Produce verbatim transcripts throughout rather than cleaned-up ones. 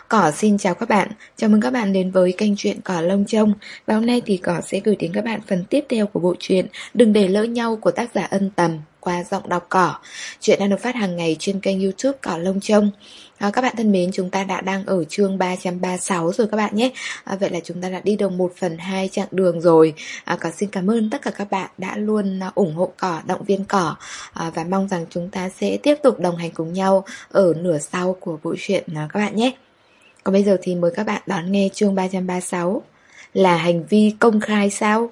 Cỏ xin chào các bạn, chào mừng các bạn đến với kênh truyện Cỏ Lông Trông. Và hôm nay thì Cỏ sẽ gửi đến các bạn phần tiếp theo của bộ truyện Đừng để lỡ nhau của tác giả Ân Tầm qua giọng đọc Cỏ. Truyện đang được phát hàng ngày trên kênh YouTube Cỏ Lông Trông. À, các bạn thân mến, chúng ta đã đang ở chương ba trăm ba mươi sáu rồi các bạn nhé. À, vậy là chúng ta đã đi được một phần hai chặng đường rồi. À, Cỏ xin cảm ơn tất cả các bạn đã luôn ủng hộ Cỏ, động viên Cỏ, à, và mong rằng chúng ta sẽ tiếp tục đồng hành cùng nhau ở nửa sau của bộ truyện các bạn nhé. Còn bây giờ thì mời các bạn đón nghe chương ba trăm ba mươi sáu. Là hành vi công khai sao?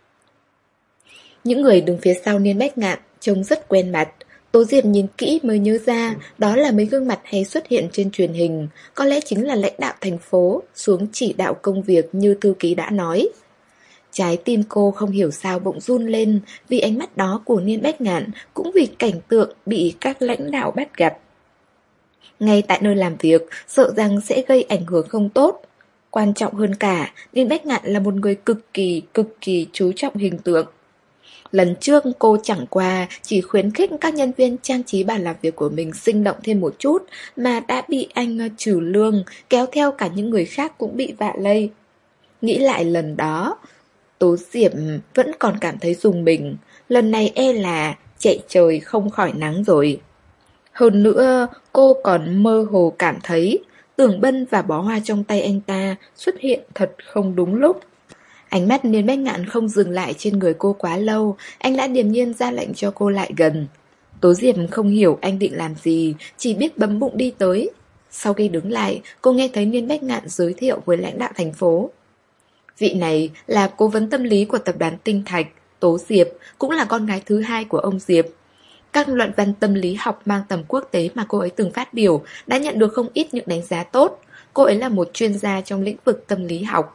Những người đứng phía sau Niên Bách Ngạn trông rất quen mặt. Tố Diệp nhìn kỹ mới nhớ ra đó là mấy gương mặt hay xuất hiện trên truyền hình. Có lẽ chính là lãnh đạo thành phố xuống chỉ đạo công việc như thư ký đã nói. Trái tim cô không hiểu sao bỗng run lên, vì ánh mắt đó của Niên Bách Ngạn, cũng vì cảnh tượng bị các lãnh đạo bắt gặp ngay tại nơi làm việc, sợ rằng sẽ gây ảnh hưởng không tốt. Quan trọng hơn cả, Niên Bách Ngạn là một người cực kỳ, cực kỳ chú trọng hình tượng. Lần trước cô chẳng qua chỉ khuyến khích các nhân viên trang trí bàn làm việc của mình sinh động thêm một chút, mà đã bị anh trừ lương, kéo theo cả những người khác cũng bị vạ lây. Nghĩ lại lần đó, Tố Diệp vẫn còn cảm thấy rùng mình. Lần này e là chạy trời không khỏi nắng rồi. Hơn nữa, cô còn mơ hồ cảm thấy Tưởng Bân và bó hoa trong tay anh ta xuất hiện thật không đúng lúc. Ánh mắt Niên Bách Ngạn không dừng lại trên người cô quá lâu, anh đã điềm nhiên ra lệnh cho cô lại gần. Tố Diệp không hiểu anh định làm gì, chỉ biết bấm bụng đi tới. Sau khi đứng lại, cô nghe thấy Niên Bách Ngạn giới thiệu với lãnh đạo thành phố. Vị này là cố vấn tâm lý của tập đoàn Tinh Thạch, Tố Diệp, cũng là con gái thứ hai của ông Diệp. Các luận văn tâm lý học mang tầm quốc tế mà cô ấy từng phát biểu đã nhận được không ít những đánh giá tốt. Cô ấy là một chuyên gia trong lĩnh vực tâm lý học.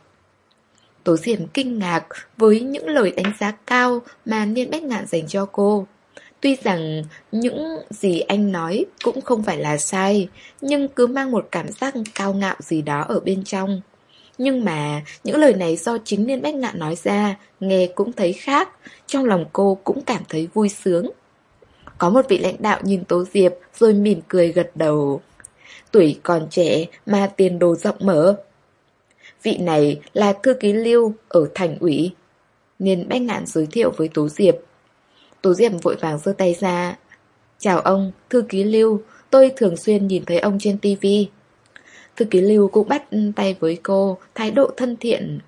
Tố Diệp kinh ngạc với những lời đánh giá cao mà Niên Bách Ngạn dành cho cô. Tuy rằng những gì anh nói cũng không phải là sai, nhưng cứ mang một cảm giác cao ngạo gì đó ở bên trong. Nhưng mà những lời này do chính Niên Bách Ngạn nói ra, nghe cũng thấy khác. Trong lòng cô cũng cảm thấy vui sướng. Có một vị lãnh đạo nhìn Tố Diệp rồi mỉm cười gật đầu. Tuổi còn trẻ mà tiền đồ rộng mở. Vị này là thư ký Lưu ở thành ủy. Niên Bách Ngạn giới thiệu với Tố Diệp. Tố Diệp vội vàng giơ tay ra. Chào ông, thư ký Lưu, tôi thường xuyên nhìn thấy ông trên tivi. Thư ký Lưu cũng bắt tay với cô, thái độ thân thiện.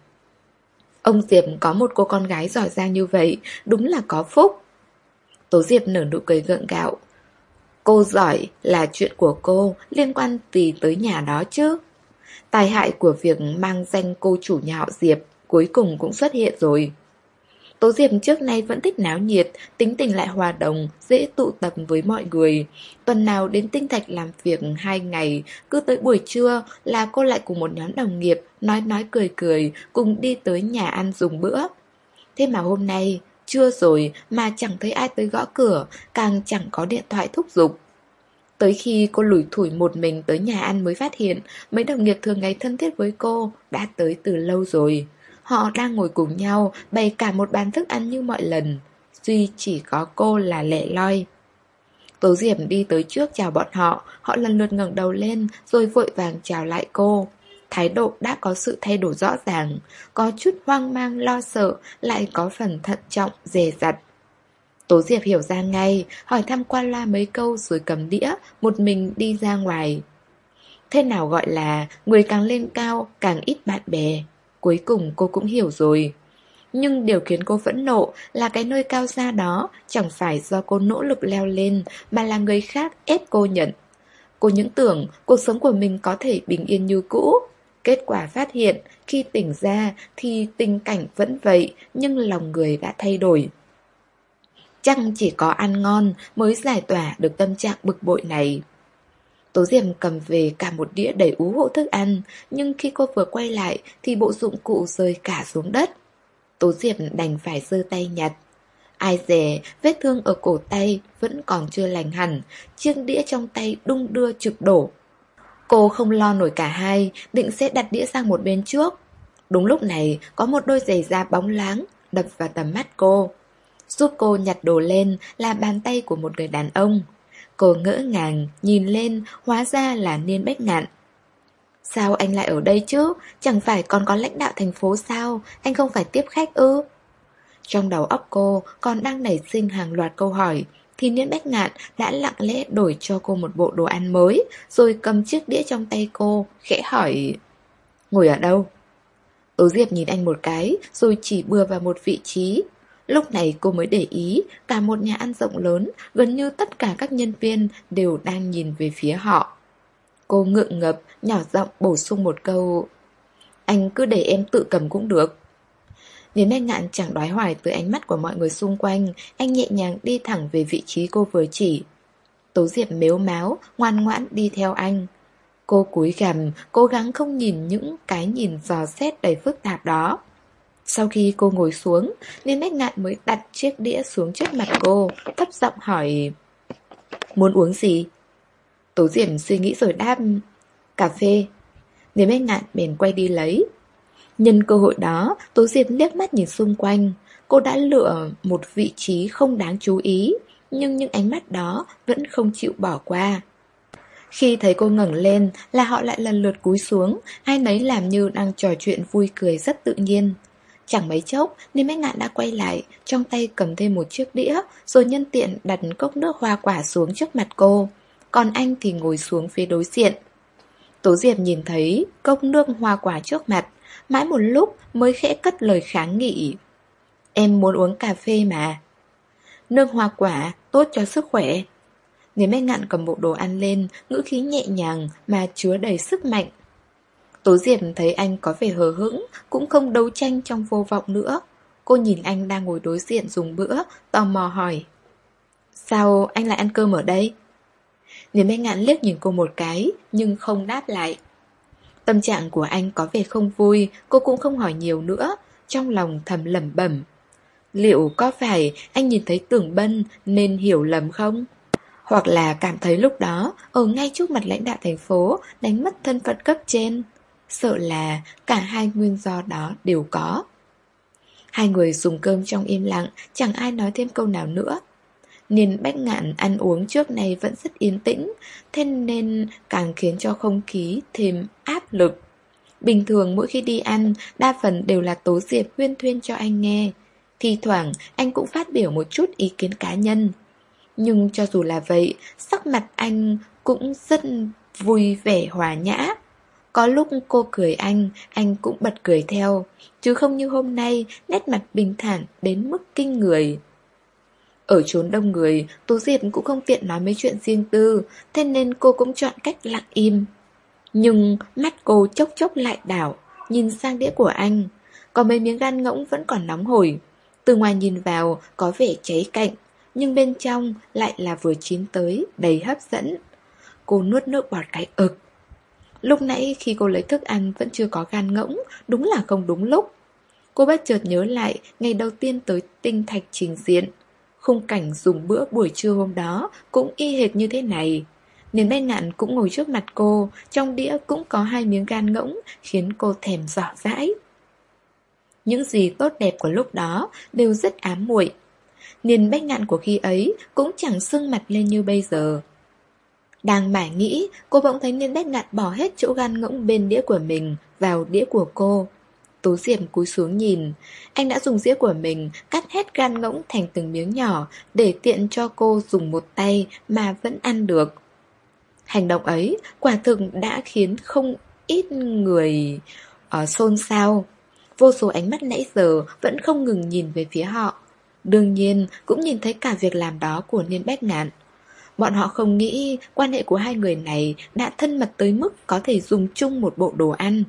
Ông Diệp có một cô con gái giỏi giang như vậy, đúng là có phúc. Tố Diệp nở nụ cười gượng gạo. Cô giỏi là chuyện của cô, liên quan gì tới nhà đó chứ? Tai hại của việc mang danh cô chủ nhà họ Diệp cuối cùng cũng xuất hiện rồi. Tố Diệp trước nay vẫn thích náo nhiệt, tính tình lại hòa đồng, dễ tụ tập với mọi người. Tuần nào đến Tinh Thạch làm việc hai ngày, cứ tới buổi trưa là cô lại cùng một nhóm đồng nghiệp nói nói cười cười, cùng đi tới nhà ăn dùng bữa. Thế mà hôm nay trưa rồi mà chẳng thấy ai tới gõ cửa, càng chẳng có điện thoại thúc giục. Tới khi cô lủi thủi một mình tới nhà ăn mới phát hiện mấy đồng nghiệp thường ngày thân thiết với cô đã tới từ lâu rồi. Họ đang ngồi cùng nhau bày cả một bàn thức ăn như mọi lần, duy chỉ có cô là lẻ loi. Tố Diệp đi tới trước chào bọn họ, họ lần lượt ngẩng đầu lên rồi vội vàng chào lại cô. Thái độ đã có sự thay đổi rõ ràng, có chút hoang mang lo sợ, lại có phần thận trọng, dè dặt. Tố Diệp hiểu ra ngay, hỏi thăm qua loa mấy câu rồi cầm đĩa, một mình đi ra ngoài. Thế nào gọi là người càng lên cao, càng ít bạn bè? Cuối cùng cô cũng hiểu rồi. Nhưng điều khiến cô phẫn nộ là cái nơi cao xa đó chẳng phải do cô nỗ lực leo lên, mà là người khác ép cô nhận. Cô những tưởng cuộc sống của mình có thể bình yên như cũ. Kết quả phát hiện, khi tỉnh ra thì tình cảnh vẫn vậy, nhưng lòng người đã thay đổi. Chắc chỉ có ăn ngon mới giải tỏa được tâm trạng bực bội này. Tố Diệp cầm về cả một đĩa đầy ú hũ thức ăn, nhưng khi cô vừa quay lại thì bộ dụng cụ rơi cả xuống đất. Tố Diệp đành phải giơ tay nhặt. Ai dè, vết thương ở cổ tay vẫn còn chưa lành hẳn, chiếc đĩa trong tay đung đưa trực đổ. Cô không lo nổi cả hai, định sẽ đặt đĩa sang một bên trước. Đúng lúc này, có một đôi giày da bóng láng đập vào tầm mắt cô. Giúp cô nhặt đồ lên là bàn tay của một người đàn ông. Cô ngỡ ngàng, nhìn lên, hóa ra là Niên Bách Ngạn. Sao anh lại ở đây chứ? Chẳng phải còn có lãnh đạo thành phố sao? Anh không phải tiếp khách ư? Trong đầu óc cô còn đang nảy sinh hàng loạt câu hỏi, thì Niên Bách Ngạn đã lặng lẽ đổi cho cô một bộ đồ ăn mới, rồi cầm chiếc đĩa trong tay cô, khẽ hỏi: ngồi ở đâu? Tố Diệp nhìn anh một cái, rồi chỉ bừa vào một vị trí. Lúc này cô mới để ý, cả một nhà ăn rộng lớn, gần như tất cả các nhân viên đều đang nhìn về phía họ. Cô ngượng ngập, nhỏ giọng bổ sung một câu: anh cứ để em tự cầm cũng được. Đến Bách Ngạn chẳng đoái hoài tới ánh mắt của mọi người xung quanh, anh nhẹ nhàng đi thẳng về vị trí cô vừa chỉ. Tố Diệp mếu máo, ngoan ngoãn đi theo anh. Cô cúi gằm, cố gắng không nhìn những cái nhìn dò xét đầy phức tạp đó. Sau khi cô ngồi xuống, Liên Bách Ngạn mới đặt chiếc đĩa xuống trước mặt cô, thấp giọng hỏi: muốn uống gì? Tố Diệp suy nghĩ rồi đáp: cà phê. Liên Bách Ngạn bèn quay đi lấy. Nhân cơ hội đó, Tố Diệp liếc mắt nhìn xung quanh. Cô đã lựa một vị trí không đáng chú ý, nhưng những ánh mắt đó vẫn không chịu bỏ qua. Khi thấy cô ngẩng lên là họ lại lần lượt cúi xuống, ai nấy làm như đang trò chuyện vui cười rất tự nhiên. Chẳng mấy chốc, Niên Bách Ngạn đã quay lại, trong tay cầm thêm một chiếc đĩa, rồi nhân tiện đặt cốc nước hoa quả xuống trước mặt cô. Còn anh thì ngồi xuống phía đối diện. Tố Diệp nhìn thấy cốc nước hoa quả trước mặt, mãi một lúc mới khẽ cất lời kháng nghị: em muốn uống cà phê mà. Nước hoa quả tốt cho sức khỏe. Niên Bách Ngạn cầm bộ đồ ăn lên, ngữ khí nhẹ nhàng mà chứa đầy sức mạnh. Tố Diệp thấy anh có vẻ hờ hững, cũng không đấu tranh trong vô vọng nữa. Cô nhìn anh đang ngồi đối diện dùng bữa, tò mò hỏi: sao anh lại ăn cơm ở đây? Niên Bách Ngạn liếc nhìn cô một cái, nhưng không đáp lại. Tâm trạng của anh có vẻ không vui, cô cũng không hỏi nhiều nữa, trong lòng thầm lẩm bẩm: liệu có phải anh nhìn thấy Tưởng Bân nên hiểu lầm không? Hoặc là cảm thấy lúc đó, ở ngay trước mặt lãnh đạo thành phố, đánh mất thân phận cấp trên. Sợ là cả hai nguyên do đó đều có. Hai người dùng cơm trong im lặng, chẳng ai nói thêm câu nào nữa. Niên Bách Ngạn ăn uống trước nay vẫn rất yên tĩnh, thế nên càng khiến cho không khí thêm áp lực. Bình thường mỗi khi đi ăn, đa phần đều là Tố Diệp huyên thuyên cho anh nghe. Thi thoảng anh cũng phát biểu một chút ý kiến cá nhân. Nhưng cho dù là vậy, sắc mặt anh cũng rất vui vẻ hòa nhã. Có lúc cô cười anh, anh cũng bật cười theo, chứ không như hôm nay, nét mặt bình thản đến mức kinh người. Ở chốn đông người, Tố Diệp cũng không tiện nói mấy chuyện riêng tư, thế nên cô cũng chọn cách lặng im. Nhưng mắt cô chốc chốc lại đảo, nhìn sang đĩa của anh. Có mấy miếng gan ngỗng vẫn còn nóng hổi. Từ ngoài nhìn vào có vẻ cháy cạnh, nhưng bên trong lại là vừa chín tới, đầy hấp dẫn. Cô nuốt nước bọt cái ực. Lúc nãy khi cô lấy thức ăn vẫn chưa có gan ngỗng, đúng là không đúng lúc. Cô bất chợt nhớ lại ngày đầu tiên tới Tinh Thạch trình diện. Khung cảnh dùng bữa buổi trưa hôm đó cũng y hệt như thế này. Niên Bách Ngạn cũng ngồi trước mặt cô, trong đĩa cũng có hai miếng gan ngỗng, khiến cô thèm dò dãi. Những gì tốt đẹp của lúc đó đều rất ám muội. Niên Bách Ngạn của khi ấy cũng chẳng sưng mặt lên như bây giờ. Đang mải nghĩ, cô bỗng thấy Niên Bách Ngạn bỏ hết chỗ gan ngỗng bên đĩa của mình vào đĩa của cô. Tố Diệp cúi xuống nhìn. Anh đã dùng dĩa của mình cắt hết gan ngỗng thành từng miếng nhỏ, để tiện cho cô dùng một tay mà vẫn ăn được. Hành động ấy quả thực đã khiến không ít người uh, xôn xao. Vô số ánh mắt nãy giờ vẫn không ngừng nhìn về phía họ. Đương nhiên cũng nhìn thấy cả việc làm đó của Niên Bách Ngạn. Bọn họ không nghĩ quan hệ của hai người này đã thân mật tới mức có thể dùng chung một bộ đồ ăn.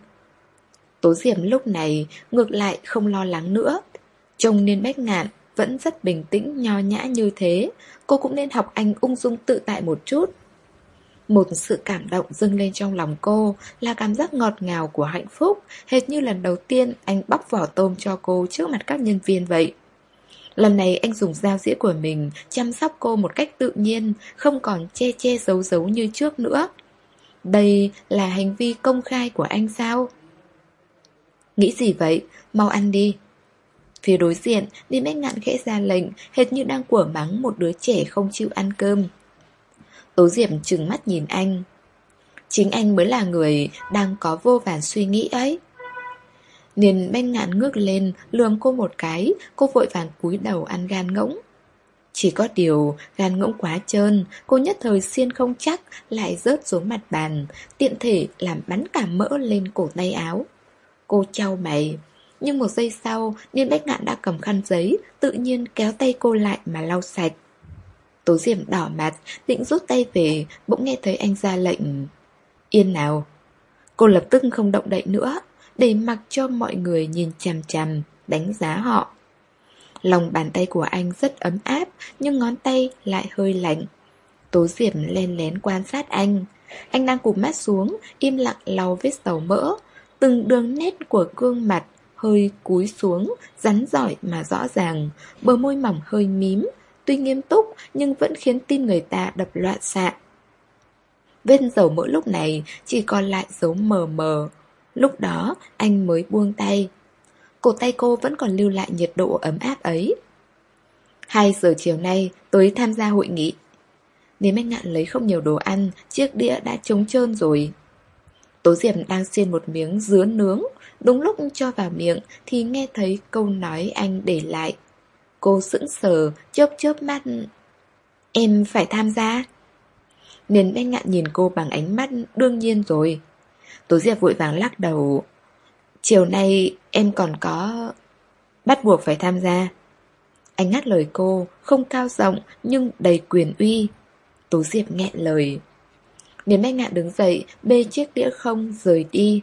Tố Diệp lúc này ngược lại không lo lắng nữa. Trông Niên Bách Ngạn vẫn rất bình tĩnh nho nhã như thế, cô cũng nên học anh ung dung tự tại một chút. Một sự cảm động dâng lên trong lòng cô, là cảm giác ngọt ngào của hạnh phúc, hệt như lần đầu tiên anh bóc vỏ tôm cho cô trước mặt các nhân viên vậy. Lần này anh dùng dao dĩa của mình chăm sóc cô một cách tự nhiên, không còn che che giấu giấu như trước nữa. Đây là hành vi công khai của anh sao? Nghĩ gì vậy? Mau ăn đi. Phía đối diện, Niên Bách Ngạn khẽ ra lệnh, hệt như đang quở mắng một đứa trẻ không chịu ăn cơm. Tố Diệp trừng mắt nhìn anh. Chính anh mới là người đang có vô vàn suy nghĩ ấy. Niên Bách Ngạn ngước lên, lườm cô một cái, cô vội vàng cúi đầu ăn gan ngỗng. Chỉ có điều, gan ngỗng quá trơn, cô nhất thời xiên không chắc, lại rớt xuống mặt bàn, tiện thể làm bắn cả mỡ lên cổ tay áo. Cô chau mày, nhưng một giây sau, Niên Bách Ngạn đã cầm khăn giấy, tự nhiên kéo tay cô lại mà lau sạch. Tố Diệp đỏ mặt, định rút tay về, bỗng nghe thấy anh ra lệnh. Yên nào. Cô lập tức không động đậy nữa, để mặc cho mọi người nhìn chằm chằm, đánh giá họ. Lòng bàn tay của anh rất ấm áp, nhưng ngón tay lại hơi lạnh. Tố Diệp len lén quan sát anh. Anh đang cụp mắt xuống, im lặng lau vết dầu mỡ. Từng đường nét của gương mặt hơi cúi xuống, rắn rỏi mà rõ ràng. Bờ môi mỏng hơi mím, tuy nghiêm túc nhưng vẫn khiến tim người ta đập loạn xạ. Vết dầu mỡ lúc này chỉ còn lại dấu mờ mờ. Lúc đó anh mới buông tay. Cổ tay cô vẫn còn lưu lại nhiệt độ ấm áp ấy. Hai giờ chiều nay tới tham gia hội nghị. Nếu Bách Ngạn lấy không nhiều đồ ăn, chiếc đĩa đã trống trơn rồi. Tố Diệp đang xiên một miếng dứa nướng, đúng lúc cho vào miệng thì nghe thấy câu nói anh để lại. Cô sững sờ, chớp chớp mắt. Em phải tham gia. Nên Bách Ngạn nhìn cô bằng ánh mắt đương nhiên rồi. Tố Diệp vội vàng lắc đầu. Chiều nay em còn có... Bắt buộc phải tham gia. Anh ngắt lời cô, không cao giọng nhưng đầy quyền uy. Tố Diệp nghẹn lời. Nên Bách Ngạn đứng dậy, bê chiếc đĩa không rời đi.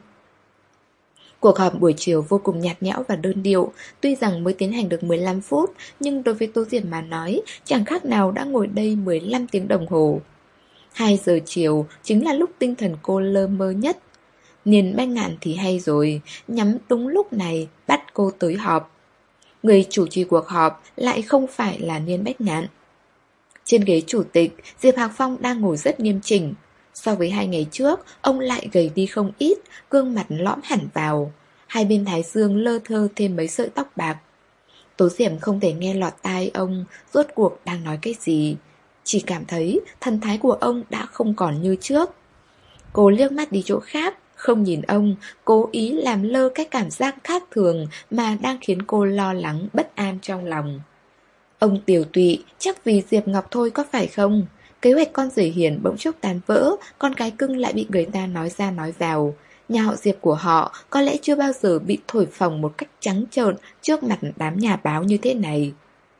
Cuộc họp buổi chiều vô cùng nhạt nhẽo và đơn điệu. Tuy rằng mới tiến hành được mười lăm phút, nhưng đối với Tố Diệp mà nói, chẳng khác nào đã ngồi đây mười lăm tiếng đồng hồ. Hai giờ chiều chính là lúc tinh thần cô lơ mơ nhất. Niên Bách Ngạn thì hay rồi, nhắm đúng lúc này bắt cô tới họp. Người chủ trì cuộc họp lại không phải là Niên Bách Ngạn. Trên ghế chủ tịch, Diệp Hạc Phong đang ngồi rất nghiêm chỉnh. So với hai ngày trước, ông lại gầy đi không ít, gương mặt lõm hẳn vào. Hai bên thái dương lơ thơ thêm mấy sợi tóc bạc. Tố Diệp không thể nghe lọt tai ông rốt cuộc đang nói cái gì. Chỉ cảm thấy thần thái của ông đã không còn như trước. Cô liếc mắt đi chỗ khác, không nhìn ông, cố ý làm lơ cái cảm giác khác thường mà đang khiến cô lo lắng bất an trong lòng. Ông tiều tụy chắc vì Diệp Ngọc thôi có phải không? Kế hoạch con rể hiền bỗng chốc tan vỡ, con cái cưng lại bị người ta nói ra nói vào. Nhà họ Diệp của họ có lẽ chưa bao giờ bị thổi phồng một cách trắng trợn trước mặt đám nhà báo như thế này.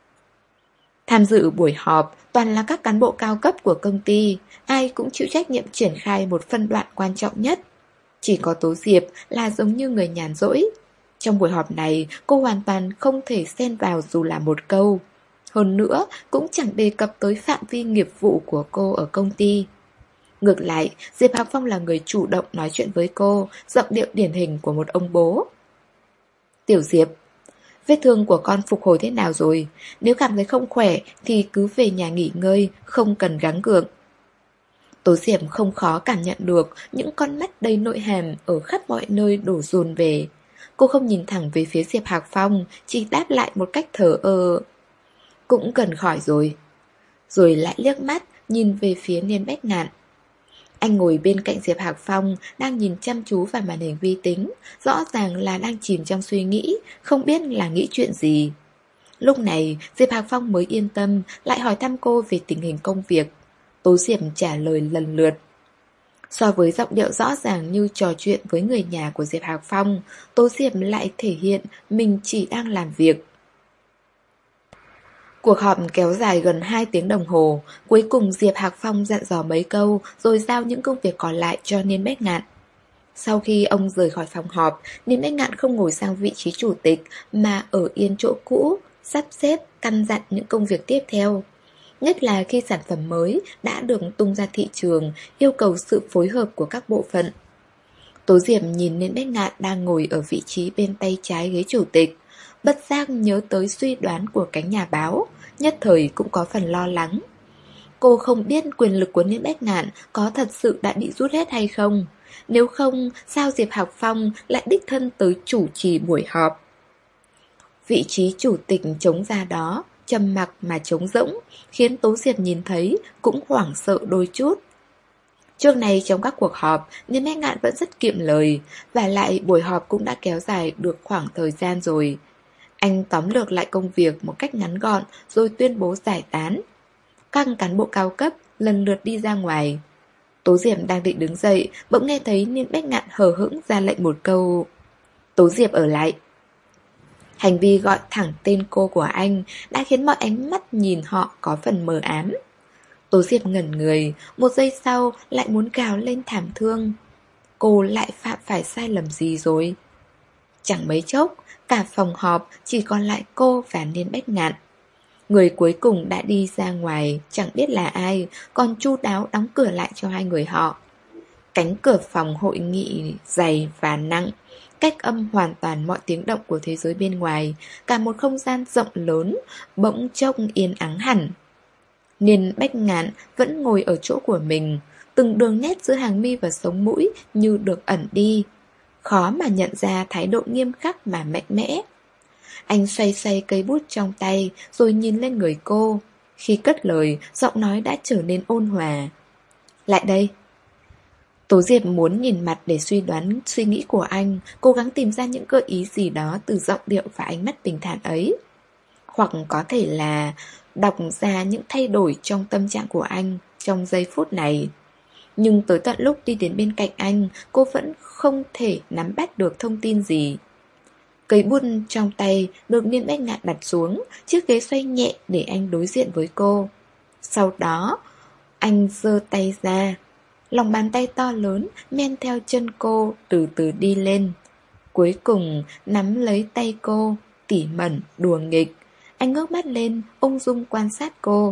Tham dự buổi họp toàn là các cán bộ cao cấp của công ty, ai cũng chịu trách nhiệm triển khai một phân đoạn quan trọng nhất. Chỉ có Tố Diệp là giống như người nhàn rỗi. Trong buổi họp này, cô hoàn toàn không thể xen vào dù là một câu. Hơn nữa, cũng chẳng đề cập tới phạm vi nghiệp vụ của cô ở công ty. Ngược lại, Diệp Hạc Phong là người chủ động nói chuyện với cô, giọng điệu điển hình của một ông bố. Tiểu Diệp, vết thương của con phục hồi thế nào rồi? Nếu cảm thấy không khỏe thì cứ về nhà nghỉ ngơi, không cần gắng gượng. Tố Diệp không khó cảm nhận được những con mắt đầy nội hàm ở khắp mọi nơi đổ dồn về. Cô không nhìn thẳng về phía Diệp Hạc Phong, chỉ đáp lại một cách thờ ơ. Cũng cần khỏi rồi. Rồi lại liếc mắt, nhìn về phía Niên Bách Ngạn. Anh ngồi bên cạnh Diệp Hạc Phong, đang nhìn chăm chú vào màn hình vi tính, rõ ràng là đang chìm trong suy nghĩ, không biết là nghĩ chuyện gì. Lúc này, Diệp Hạc Phong mới yên tâm, lại hỏi thăm cô về tình hình công việc. Tố Diệp trả lời lần lượt. So với giọng điệu rõ ràng như trò chuyện với người nhà của Diệp Hạc Phong, Tố Diệp lại thể hiện mình chỉ đang làm việc. Cuộc họp kéo dài gần hai tiếng đồng hồ, cuối cùng Diệp Hạc Phong dặn dò mấy câu rồi giao những công việc còn lại cho Niên Bách Ngạn. Sau khi ông rời khỏi phòng họp, Niên Bách Ngạn không ngồi sang vị trí chủ tịch mà ở yên chỗ cũ, sắp xếp, căn dặn những công việc tiếp theo. Nhất là khi sản phẩm mới đã được tung ra thị trường, yêu cầu sự phối hợp của các bộ phận. Tố Diệp nhìn Niên Bách Ngạn đang ngồi ở vị trí bên tay trái ghế chủ tịch, bất giác nhớ tới suy đoán của cánh nhà báo, nhất thời cũng có phần lo lắng. Cô không biết quyền lực của Niên Bách Ngạn có thật sự đã bị rút hết hay không. Nếu không, sao Diệp Hạc Phong lại đích thân tới chủ trì buổi họp? Vị trí chủ tịch trống ra đó, trầm mặc mà trống rỗng, khiến Tố Diệp nhìn thấy cũng hoảng sợ đôi chút. Trước này trong các cuộc họp, Niên Bách Ngạn vẫn rất kiệm lời, và lại buổi họp cũng đã kéo dài được khoảng thời gian rồi. Anh tóm lược lại công việc một cách ngắn gọn rồi tuyên bố giải tán. Các cán bộ cao cấp lần lượt đi ra ngoài. Tố Diệp đang định đứng dậy, bỗng nghe thấy Niên Bách Ngạn hờ hững ra lệnh một câu: Tố Diệp ở lại. Hành vi gọi thẳng tên cô của anh đã khiến mọi ánh mắt nhìn họ có phần mờ ám. Tố Diệp ngẩn người, một giây sau lại muốn gào lên thảm thương. Cô lại phạm phải sai lầm gì rồi? Chẳng mấy chốc, cả phòng họp chỉ còn lại cô và Niên Bách Ngạn. Người cuối cùng đã đi ra ngoài, chẳng biết là ai, còn chu đáo đóng cửa lại cho hai người họ. Cánh cửa phòng hội nghị dày và nặng, cách âm hoàn toàn mọi tiếng động của thế giới bên ngoài. Cả một không gian rộng lớn, bỗng chốc yên ắng hẳn. Niên Bách Ngạn vẫn ngồi ở chỗ của mình, từng đường nét giữa hàng mi và sống mũi như được ẩn đi. Khó mà nhận ra thái độ nghiêm khắc mà mạnh mẽ. Anh xoay xoay cây bút trong tay rồi nhìn lên người cô. Khi cất lời, giọng nói đã trở nên ôn hòa. Lại đây. Tố Diệp muốn nhìn mặt để suy đoán suy nghĩ của anh, cố gắng tìm ra những gợi ý gì đó từ giọng điệu và ánh mắt bình thản ấy. Hoặc có thể là đọc ra những thay đổi trong tâm trạng của anh trong giây phút này. Nhưng tới tận lúc đi đến bên cạnh anh, cô vẫn không thể nắm bắt được thông tin gì. Cây bút trong tay được Niên Bách Ngạn đặt xuống, chiếc ghế xoay nhẹ để anh đối diện với cô. Sau đó, anh giơ tay ra. Lòng bàn tay to lớn men theo chân cô từ từ đi lên. Cuối cùng nắm lấy tay cô, tỉ mẩn, đùa nghịch. Anh ngước mắt lên, ung dung quan sát cô.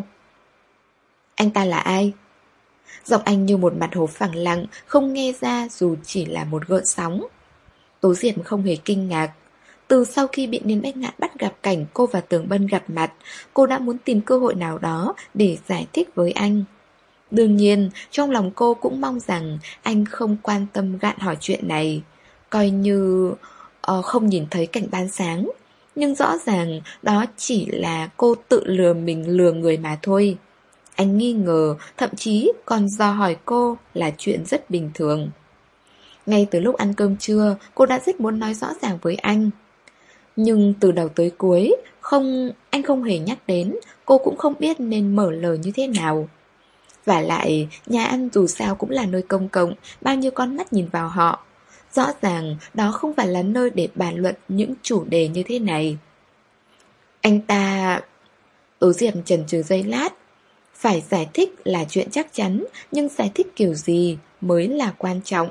Anh ta là ai? Giọng anh như một mặt hồ phẳng lặng, không nghe ra dù chỉ là một gợn sóng. Tố Diệp không hề kinh ngạc. Từ sau khi bị Niên Bách Ngạn bắt gặp cảnh cô và Tường Bân gặp mặt, cô đã muốn tìm cơ hội nào đó để giải thích với anh. Đương nhiên, trong lòng cô cũng mong rằng anh không quan tâm gạn hỏi chuyện này, coi như uh, không nhìn thấy cảnh ban sáng. Nhưng rõ ràng đó chỉ là cô tự lừa mình lừa người mà thôi. Anh nghi ngờ, thậm chí còn dò hỏi cô là chuyện rất bình thường. Ngay từ lúc ăn cơm trưa, cô đã rất muốn nói rõ ràng với anh. Nhưng từ đầu tới cuối, không, anh không hề nhắc đến, cô cũng không biết nên mở lời như thế nào. Và lại, nhà ăn dù sao cũng là nơi công cộng, bao nhiêu con mắt nhìn vào họ. Rõ ràng đó không phải là nơi để bàn luận những chủ đề như thế này. Anh ta... Tố Diệp chần chừ giây lát. Phải giải thích là chuyện chắc chắn, nhưng giải thích kiểu gì mới là quan trọng.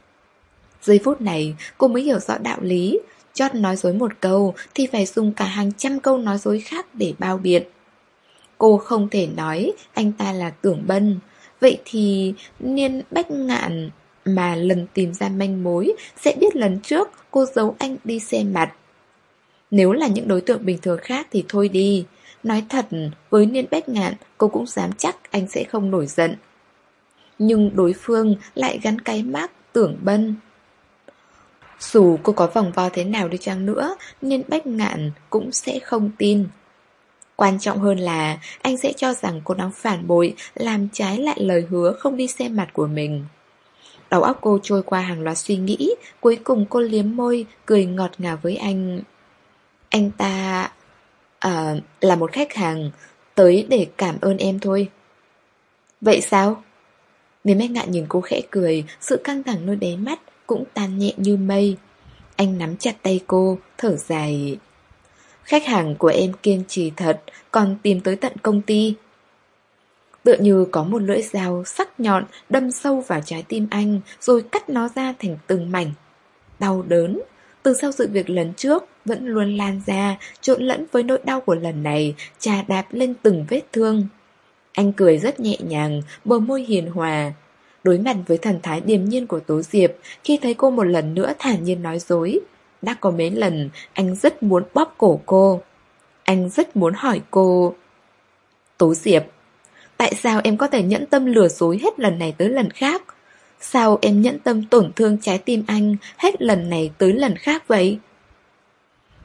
Giây phút này, cô mới hiểu rõ đạo lý. Chót nói dối một câu thì phải dùng cả hàng trăm câu nói dối khác để bao biện. Cô không thể nói anh ta là Tưởng Bân. Vậy thì Niên Bách Ngạn mà lần tìm ra manh mối sẽ biết lần trước cô giấu anh đi xem mặt. Nếu là những đối tượng bình thường khác thì thôi đi. Nói thật, với Niên Bách Ngạn cô cũng dám chắc anh sẽ không nổi giận. Nhưng đối phương lại gắn cái mác Tưởng Bân. Dù cô có vòng vo thế nào đi chăng nữa, Niên Bách Ngạn cũng sẽ không tin. Quan trọng hơn là anh sẽ cho rằng cô đang phản bội, làm trái lại lời hứa không đi xem mặt của mình. Đầu óc cô trôi qua hàng loạt suy nghĩ, cuối cùng cô liếm môi, cười ngọt ngào với anh. Anh ta... À, là một khách hàng, tới để cảm ơn em thôi. Vậy sao? Niên Bách Ngạn nhìn cô khẽ cười, sự căng thẳng nơi đáy mắt cũng tan nhẹ như mây. Anh nắm chặt tay cô, thở dài. Khách hàng của em kiên trì thật, còn tìm tới tận công ty. Tựa như có một lưỡi dao sắc nhọn đâm sâu vào trái tim anh, rồi cắt nó ra thành từng mảnh. Đau đớn, từ sau sự việc lần trước vẫn luôn lan ra, trộn lẫn với nỗi đau của lần này, chà đạp lên từng vết thương. Anh cười rất nhẹ nhàng, bờ môi hiền hòa. Đối mặt với thần thái điềm nhiên của Tố Diệp, khi thấy cô một lần nữa thản nhiên nói dối, đã có mấy lần anh rất muốn bóp cổ cô. Anh rất muốn hỏi cô: Tố Diệp, tại sao em có thể nhẫn tâm lừa dối hết lần này tới lần khác? Sao em nhẫn tâm tổn thương trái tim anh hết lần này tới lần khác vậy?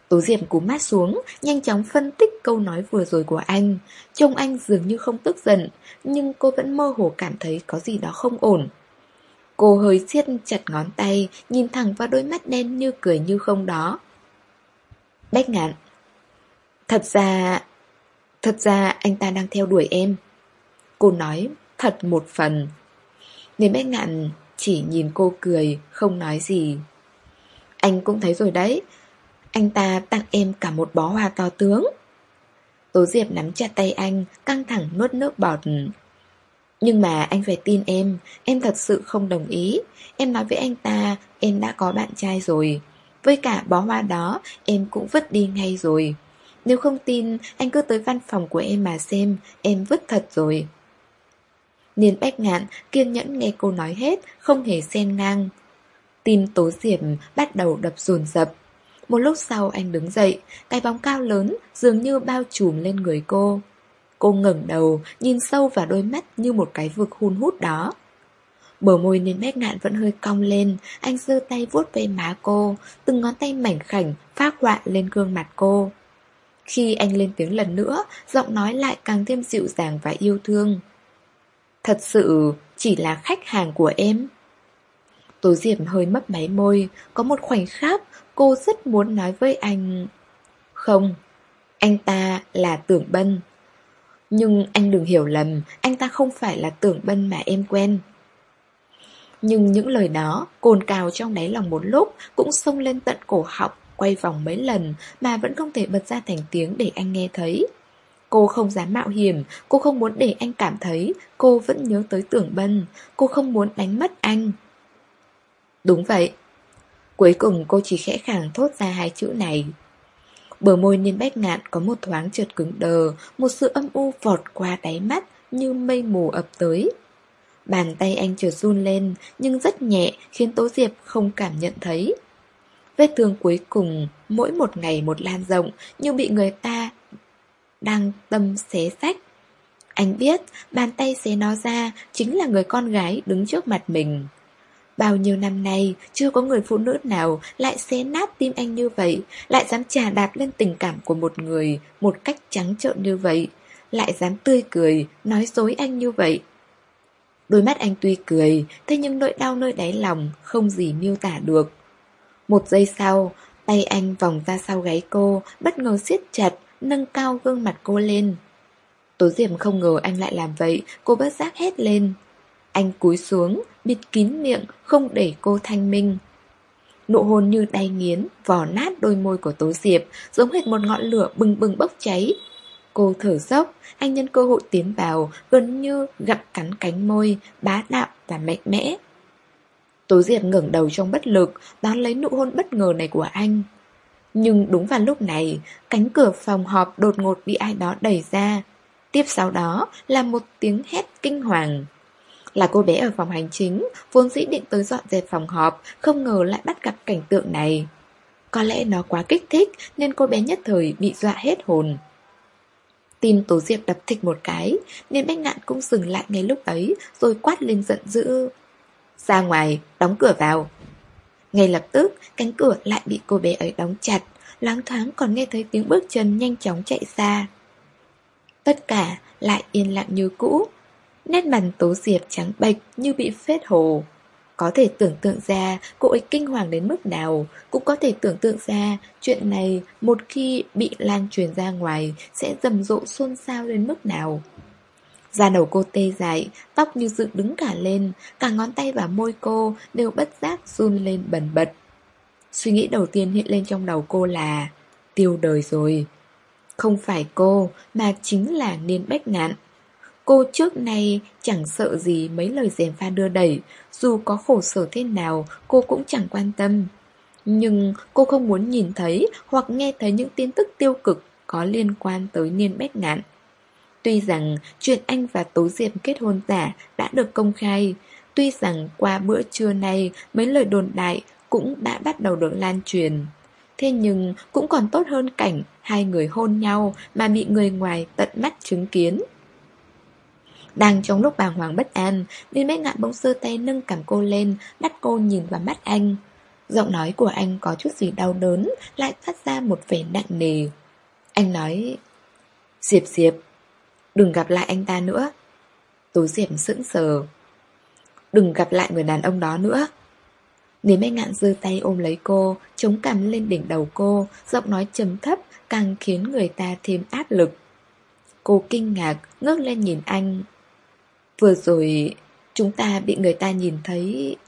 Tố Diệp cúi mắt xuống, nhanh chóng phân tích câu nói vừa rồi của anh. Trông anh dường như không tức giận, nhưng cô vẫn mơ hồ cảm thấy có gì đó không ổn. Cô hơi siết chặt ngón tay, nhìn thẳng vào đôi mắt đen như cười như không đó. Bách Ngạn, Thật ra... Thật ra anh ta đang theo đuổi em. Cô nói thật một phần. Nên Bách Ngạn chỉ nhìn cô cười, không nói gì. Anh cũng thấy rồi đấy. Anh ta tặng em cả một bó hoa to tướng. Tố Diệp nắm chặt tay anh, căng thẳng nuốt nước bọt. Nhưng mà anh phải tin em. Em thật sự không đồng ý. Em nói với anh ta em đã có bạn trai rồi. Với cả bó hoa đó em cũng vứt đi ngay rồi. Nếu không tin anh cứ tới văn phòng của em mà xem. Em vứt thật rồi. Niên Bách Ngạn kiên nhẫn nghe cô nói hết, không hề xen ngang. Tim Tố Diệp bắt đầu đập dồn dập. Một lúc sau anh đứng dậy, cái bóng cao lớn dường như bao trùm lên người cô. Cô ngẩng đầu, nhìn sâu vào đôi mắt như một cái vực hun hút đó. Bờ môi Niên Bách Ngạn vẫn hơi cong lên, anh giơ tay vuốt ve má cô, từng ngón tay mảnh khảnh phác họa lên gương mặt cô. Khi anh lên tiếng lần nữa, giọng nói lại càng thêm dịu dàng và yêu thương. Thật sự chỉ là khách hàng của em. Tố Diệp hơi mấp máy môi, có một khoảnh khắc cô rất muốn nói với anh. Không, anh ta là Tưởng Bân. Nhưng anh đừng hiểu lầm, anh ta không phải là Tưởng Bân mà em quen. Nhưng những lời đó cồn cào trong đáy lòng một lúc cũng xông lên tận cổ họng, quay vòng mấy lần mà vẫn không thể bật ra thành tiếng để anh nghe thấy. Cô không dám mạo hiểm, cô không muốn để anh cảm thấy cô vẫn nhớ tới Tưởng Bân, cô không muốn đánh mất anh. Đúng vậy. Cuối cùng cô chỉ khẽ khàng thốt ra hai chữ này. Bờ môi Niên Bách Ngạn có một thoáng chợt cứng đờ, một sự âm u vọt qua đáy mắt như mây mù ập tới. Bàn tay anh chợt run lên, nhưng rất nhẹ khiến Tố Diệp không cảm nhận thấy. Vết thương cuối cùng mỗi một ngày một lan rộng, như bị người ta đang tâm xé rách. Anh biết bàn tay xé nó ra chính là người con gái đứng trước mặt mình. Bao nhiêu năm nay chưa có người phụ nữ nào lại xé nát tim anh như vậy, lại dám chà đạp lên tình cảm của một người một cách trắng trợn như vậy, lại dám tươi cười nói dối anh như vậy. Đôi mắt anh tuy cười, thế nhưng nỗi đau nơi đáy lòng không gì miêu tả được. Một giây sau, tay anh vòng ra sau gáy cô, bất ngờ siết chặt, nâng cao gương mặt cô lên. Tố Diệp không ngờ anh lại làm vậy, cô bất giác hét lên. Anh cúi xuống, bịt kín miệng, không để cô thanh minh. Nụ hôn như đay nghiến, vò nát đôi môi của Tố Diệp, giống hệt một ngọn lửa bừng bừng bốc cháy. Cô thở dốc, anh nhân cơ hội tiến vào, gần như gặm cắn cánh môi, bá đạo và mạnh mẽ. Tố Diệp ngẩng đầu trong bất lực, đón lấy nụ hôn bất ngờ này của anh. Nhưng đúng vào lúc này, cánh cửa phòng họp đột ngột bị ai đó đẩy ra. Tiếp sau đó là một tiếng hét kinh hoàng. Là cô bé ở phòng hành chính, vốn dĩ định tới dọn dẹp phòng họp, không ngờ lại bắt gặp cảnh tượng này. Có lẽ nó quá kích thích nên cô bé nhất thời bị dọa hết hồn. Tim Tố Diệp đập thịch một cái, nên Bách Ngạn cũng dừng lại ngay lúc ấy, rồi quát lên giận dữ. Ra ngoài, đóng cửa vào. Ngay lập tức, cánh cửa lại bị cô bé ấy đóng chặt, loáng thoáng còn nghe thấy tiếng bước chân nhanh chóng chạy xa. Tất cả lại yên lặng như cũ. Nét mặt Tố Diệp trắng bệch như bị phết hồ. Có thể tưởng tượng ra cô ấy kinh hoàng đến mức nào, cũng có thể tưởng tượng ra chuyện này một khi bị lan truyền ra ngoài sẽ rầm rộ xôn xao đến mức nào. Da đầu cô tê dại, tóc như dựng đứng cả lên, cả ngón tay và môi cô đều bất giác run lên bần bật. Suy nghĩ đầu tiên hiện lên trong đầu cô là tiêu đời rồi. Không phải cô, mà chính là Niên Bách Ngạn. Cô trước nay chẳng sợ gì mấy lời gièm pha đưa đẩy, dù có khổ sở thế nào cô cũng chẳng quan tâm. Nhưng cô không muốn nhìn thấy hoặc nghe thấy những tin tức tiêu cực có liên quan tới Niên Bách Ngạn. Tuy rằng chuyện anh và Tố Diệp kết hôn giả đã được công khai, tuy rằng qua bữa trưa nay mấy lời đồn đại cũng đã bắt đầu được lan truyền, thế nhưng cũng còn tốt hơn cảnh hai người hôn nhau mà bị người ngoài tận mắt chứng kiến. Đang trong lúc bàng hoàng bất an, Niên Bách Ngạn bỗng giơ tay nâng cằm cô lên, bắt cô nhìn vào mắt anh. Giọng nói của anh có chút gì đau đớn, lại phát ra một vẻ nặng nề. Anh nói: Diệp Diệp, đừng gặp lại anh ta nữa. Tố Diệp sững sờ. Đừng gặp lại người đàn ông đó nữa. Nếu Bách Ngạn giơ tay ôm lấy cô, chống cằm lên đỉnh đầu cô, giọng nói trầm thấp càng khiến người ta thêm áp lực. Cô kinh ngạc, ngước lên nhìn anh. Vừa rồi, chúng ta bị người ta nhìn thấy.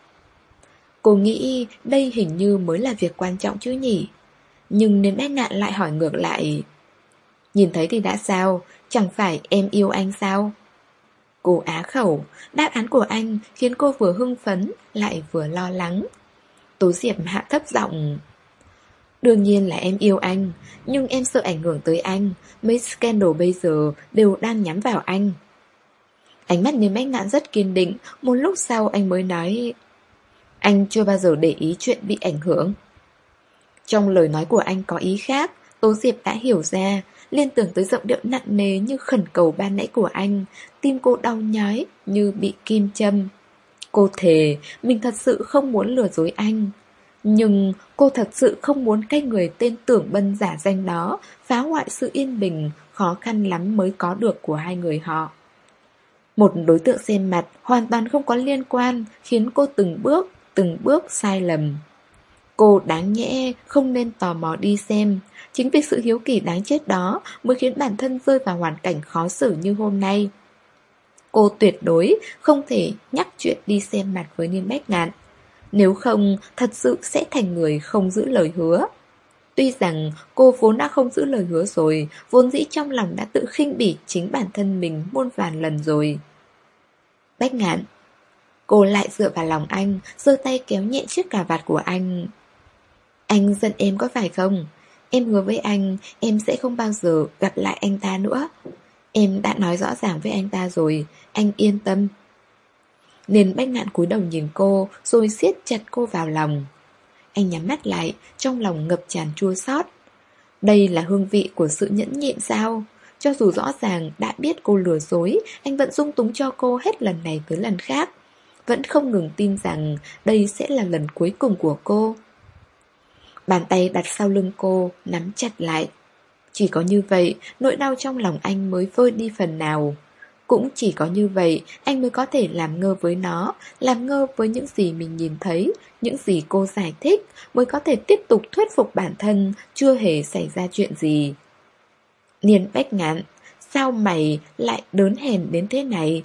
Cô nghĩ đây hình như mới là việc quan trọng chứ nhỉ. Nhưng nếu Bách Ngạn lại hỏi ngược lại: Nhìn thấy thì đã sao, chẳng phải em yêu anh sao? Cô á khẩu, đáp án của anh khiến cô vừa hưng phấn lại vừa lo lắng. Tố Diệp hạ thấp giọng: Đương nhiên là em yêu anh, nhưng em sợ ảnh hưởng tới anh. Mấy scandal bây giờ đều đang nhắm vào anh. Ánh mắt Niêm Bách Ngạn rất kiên định. Một lúc sau anh mới nói: Anh chưa bao giờ để ý chuyện bị ảnh hưởng. Trong lời nói của anh có ý khác. Tố Diệp đã hiểu ra, liên tưởng tới giọng điệu nặng nề như khẩn cầu ban nãy của anh. Tim cô đau nhói như bị kim châm. Cô thề mình thật sự không muốn lừa dối anh. Nhưng cô thật sự không muốn cái người tên Tưởng Bân giả danh đó phá hoại sự yên bình khó khăn lắm mới có được của hai người họ. Một đối tượng xem mặt hoàn toàn không có liên quan khiến cô từng bước, từng bước sai lầm. Cô đáng nhẽ không nên tò mò đi xem. Chính vì sự hiếu kỳ đáng chết đó mới khiến bản thân rơi vào hoàn cảnh khó xử như hôm nay. Cô tuyệt đối không thể nhắc chuyện đi xem mặt với Niêm Bách Ngạn. Nếu không, thật sự sẽ thành người không giữ lời hứa. Tuy rằng cô vốn đã không giữ lời hứa rồi, vốn dĩ trong lòng đã tự khinh bỉ chính bản thân mình muôn vàn lần rồi. Bách Ngạn. Cô lại dựa vào lòng anh, giơ tay kéo nhẹ chiếc cà vạt của anh. Anh giận em có phải không? Em hứa với anh, em sẽ không bao giờ gặp lại anh ta nữa. Em đã nói rõ ràng với anh ta rồi, anh yên tâm. Nên Bách Ngạn cúi đầu nhìn cô, rồi siết chặt cô vào lòng. Anh nhắm mắt lại, trong lòng ngập tràn chua xót. Đây là hương vị của sự nhẫn nhịn sao? Cho dù rõ ràng đã biết cô lừa dối, anh vẫn dung túng cho cô hết lần này tới lần khác. Vẫn không ngừng tin rằng đây sẽ là lần cuối cùng của cô. Bàn tay đặt sau lưng cô, nắm chặt lại. Chỉ có như vậy, nỗi đau trong lòng anh mới vơi đi phần nào. Cũng chỉ có như vậy, anh mới có thể làm ngơ với nó, làm ngơ với những gì mình nhìn thấy, những gì cô giải thích, mới có thể tiếp tục thuyết phục bản thân chưa hề xảy ra chuyện gì. Niên Bách Ngạn, sao mày lại đớn hèn đến thế này?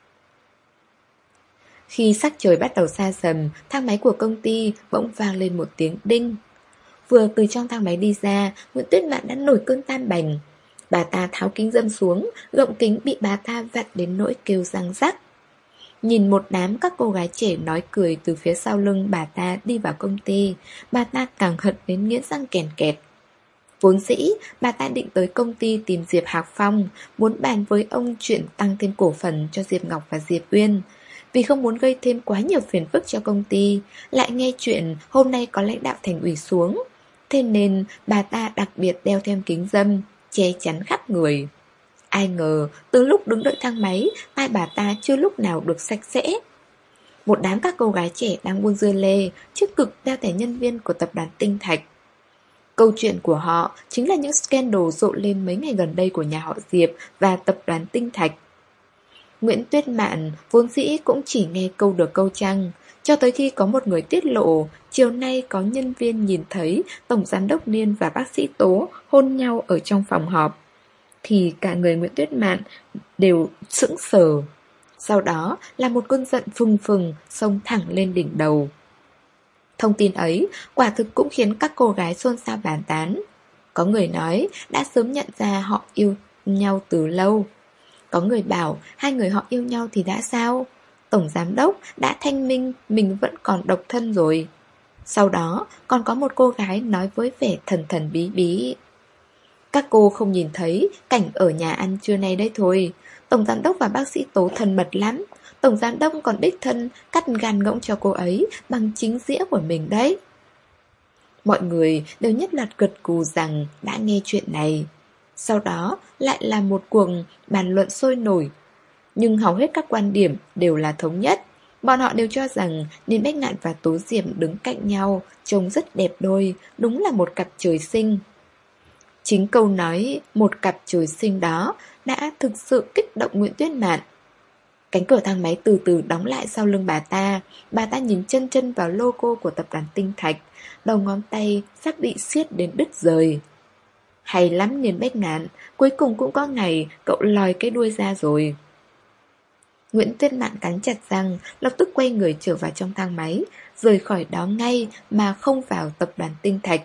Khi sắc trời bắt đầu xa dần, thang máy của công ty bỗng vang lên một tiếng đinh. Vừa từ trong thang máy đi ra, Nguyễn Tuyết Mạn đã nổi cơn tam bành. Bà ta tháo kính dâm xuống, gọng kính bị bà ta vặn đến nỗi kêu răng rắc. Nhìn một đám các cô gái trẻ nói cười từ phía sau lưng bà ta đi vào công ty, bà ta càng hận đến nghiến răng kèn kẹt. Vốn dĩ, bà ta định tới công ty tìm Diệp Hạc Phong, muốn bàn với ông chuyện tăng thêm cổ phần cho Diệp Ngọc và Diệp Uyên. Vì không muốn gây thêm quá nhiều phiền phức cho công ty, lại nghe chuyện hôm nay có lãnh đạo thành ủy xuống. Thế nên bà ta đặc biệt đeo thêm kính dâm, che chắn khắp người. Ai ngờ, từ lúc đứng đợi thang máy, tai bà ta chưa lúc nào được sạch sẽ. Một đám các cô gái trẻ đang buôn dưa lê, trước cực đeo thẻ nhân viên của tập đoàn Tinh Thạch. Câu chuyện của họ chính là những scandal rộ lên mấy ngày gần đây của nhà họ Diệp và tập đoàn Tinh Thạch. Nguyễn Tuyết Mạn vốn dĩ cũng chỉ nghe câu được câu trăng, cho tới khi có một người tiết lộ chiều nay có nhân viên nhìn thấy Tổng Giám đốc Niên và bác sĩ Tố hôn nhau ở trong phòng họp, thì cả người Nguyễn Tuyết Mạn đều sững sờ. Sau đó là một cơn giận phừng phừng xông thẳng lên đỉnh đầu. Thông tin ấy quả thực cũng khiến các cô gái xôn xao bàn tán. Có người nói đã sớm nhận ra họ yêu nhau từ lâu. Có người bảo hai người họ yêu nhau thì đã sao? Tổng giám đốc đã thanh minh mình vẫn còn độc thân rồi. Sau đó còn có một cô gái nói với vẻ thần thần bí bí: Các cô không nhìn thấy cảnh ở nhà ăn trưa nay đấy thôi. Tổng giám đốc và bác sĩ Tố thân mật lắm. Tổng giám đốc còn đích thân cắt gan ngỗng cho cô ấy bằng chính dĩa của mình đấy. Mọi người đều nhất loạt gật gù rằng đã nghe chuyện này. Sau đó lại là một cuộc bàn luận sôi nổi. Nhưng hầu hết các quan điểm đều là thống nhất. Bọn họ đều cho rằng Niên Bách Ngạn và Tố Diệp đứng cạnh nhau, trông rất đẹp đôi, đúng là một cặp trời sinh. Chính câu nói một cặp trời sinh đó đã thực sự kích động Nguyễn Tuyết Mạn. Cánh cửa thang máy từ từ đóng lại sau lưng bà ta. Bà ta nhìn chân chân vào logo của tập đoàn Tinh Thạch, đầu ngón tay sắp bị siết đến đứt rời. Hay lắm Niên Bách Ngạn, cuối cùng cũng có ngày cậu lòi cái đuôi ra rồi. Nguyễn Tuyết Mạn cắn chặt răng, lập tức quay người trở vào trong thang máy, rời khỏi đó ngay mà không vào tập đoàn Tinh Thạch.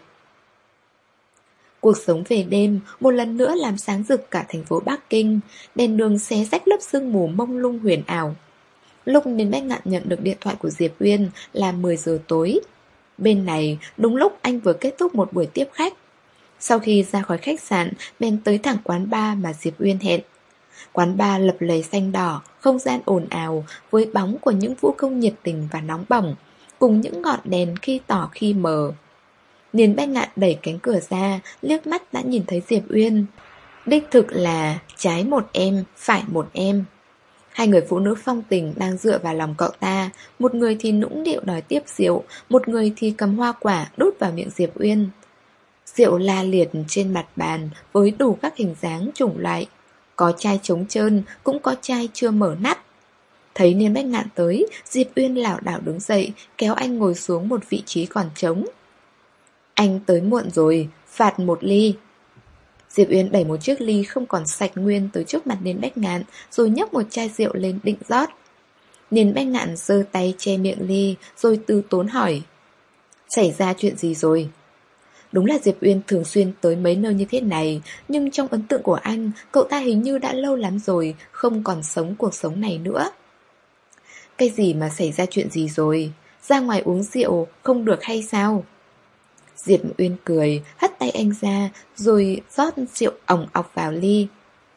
Cuộc sống về đêm một lần nữa làm sáng rực cả thành phố Bắc Kinh, đèn đường xé rách lớp sương mù mông lung huyền ảo. Lúc Niên Bách Ngạn nhận được điện thoại của Diệp Uyên là mười giờ tối. Bên này, đúng lúc anh vừa kết thúc một buổi tiếp khách. Sau khi ra khỏi khách sạn, bên tới thẳng quán bar mà Diệp Uyên hẹn. Quán bar lập lề xanh đỏ, không gian ồn ào, với bóng của những vũ công nhiệt tình và nóng bỏng, cùng những ngọn đèn khi tỏ khi mờ. Niên Bách Ngạn đẩy cánh cửa ra, liếc mắt đã nhìn thấy Diệp Uyên. Đích thực là trái một em, phải một em. Hai người phụ nữ phong tình đang dựa vào lòng cậu ta, một người thì nũng nịu đòi tiếp rượu, một người thì cầm hoa quả đút vào miệng Diệp Uyên. Rượu la liệt trên mặt bàn với đủ các hình dáng chủng loại. Có chai trống trơn, cũng có chai chưa mở nắp. Thấy Niên Bách Ngạn tới, Diệp Uyên lảo đảo đứng dậy, kéo anh ngồi xuống một vị trí còn trống. Anh tới muộn rồi, phạt một ly. Diệp Uyên đẩy một chiếc ly không còn sạch nguyên tới trước mặt Niên Bách Ngạn, rồi nhấc một chai rượu lên định rót. Niên Bách Ngạn giơ tay che miệng ly, rồi từ tốn hỏi: xảy ra chuyện gì rồi? Đúng là Diệp Uyên thường xuyên tới mấy nơi như thế này, nhưng trong ấn tượng của anh, cậu ta hình như đã lâu lắm rồi, không còn sống cuộc sống này nữa. Cái gì mà xảy ra chuyện gì rồi? Ra ngoài uống rượu không được hay sao? Diệp Uyên cười, hất tay anh ra, rồi rót rượu ỏng ọc vào ly.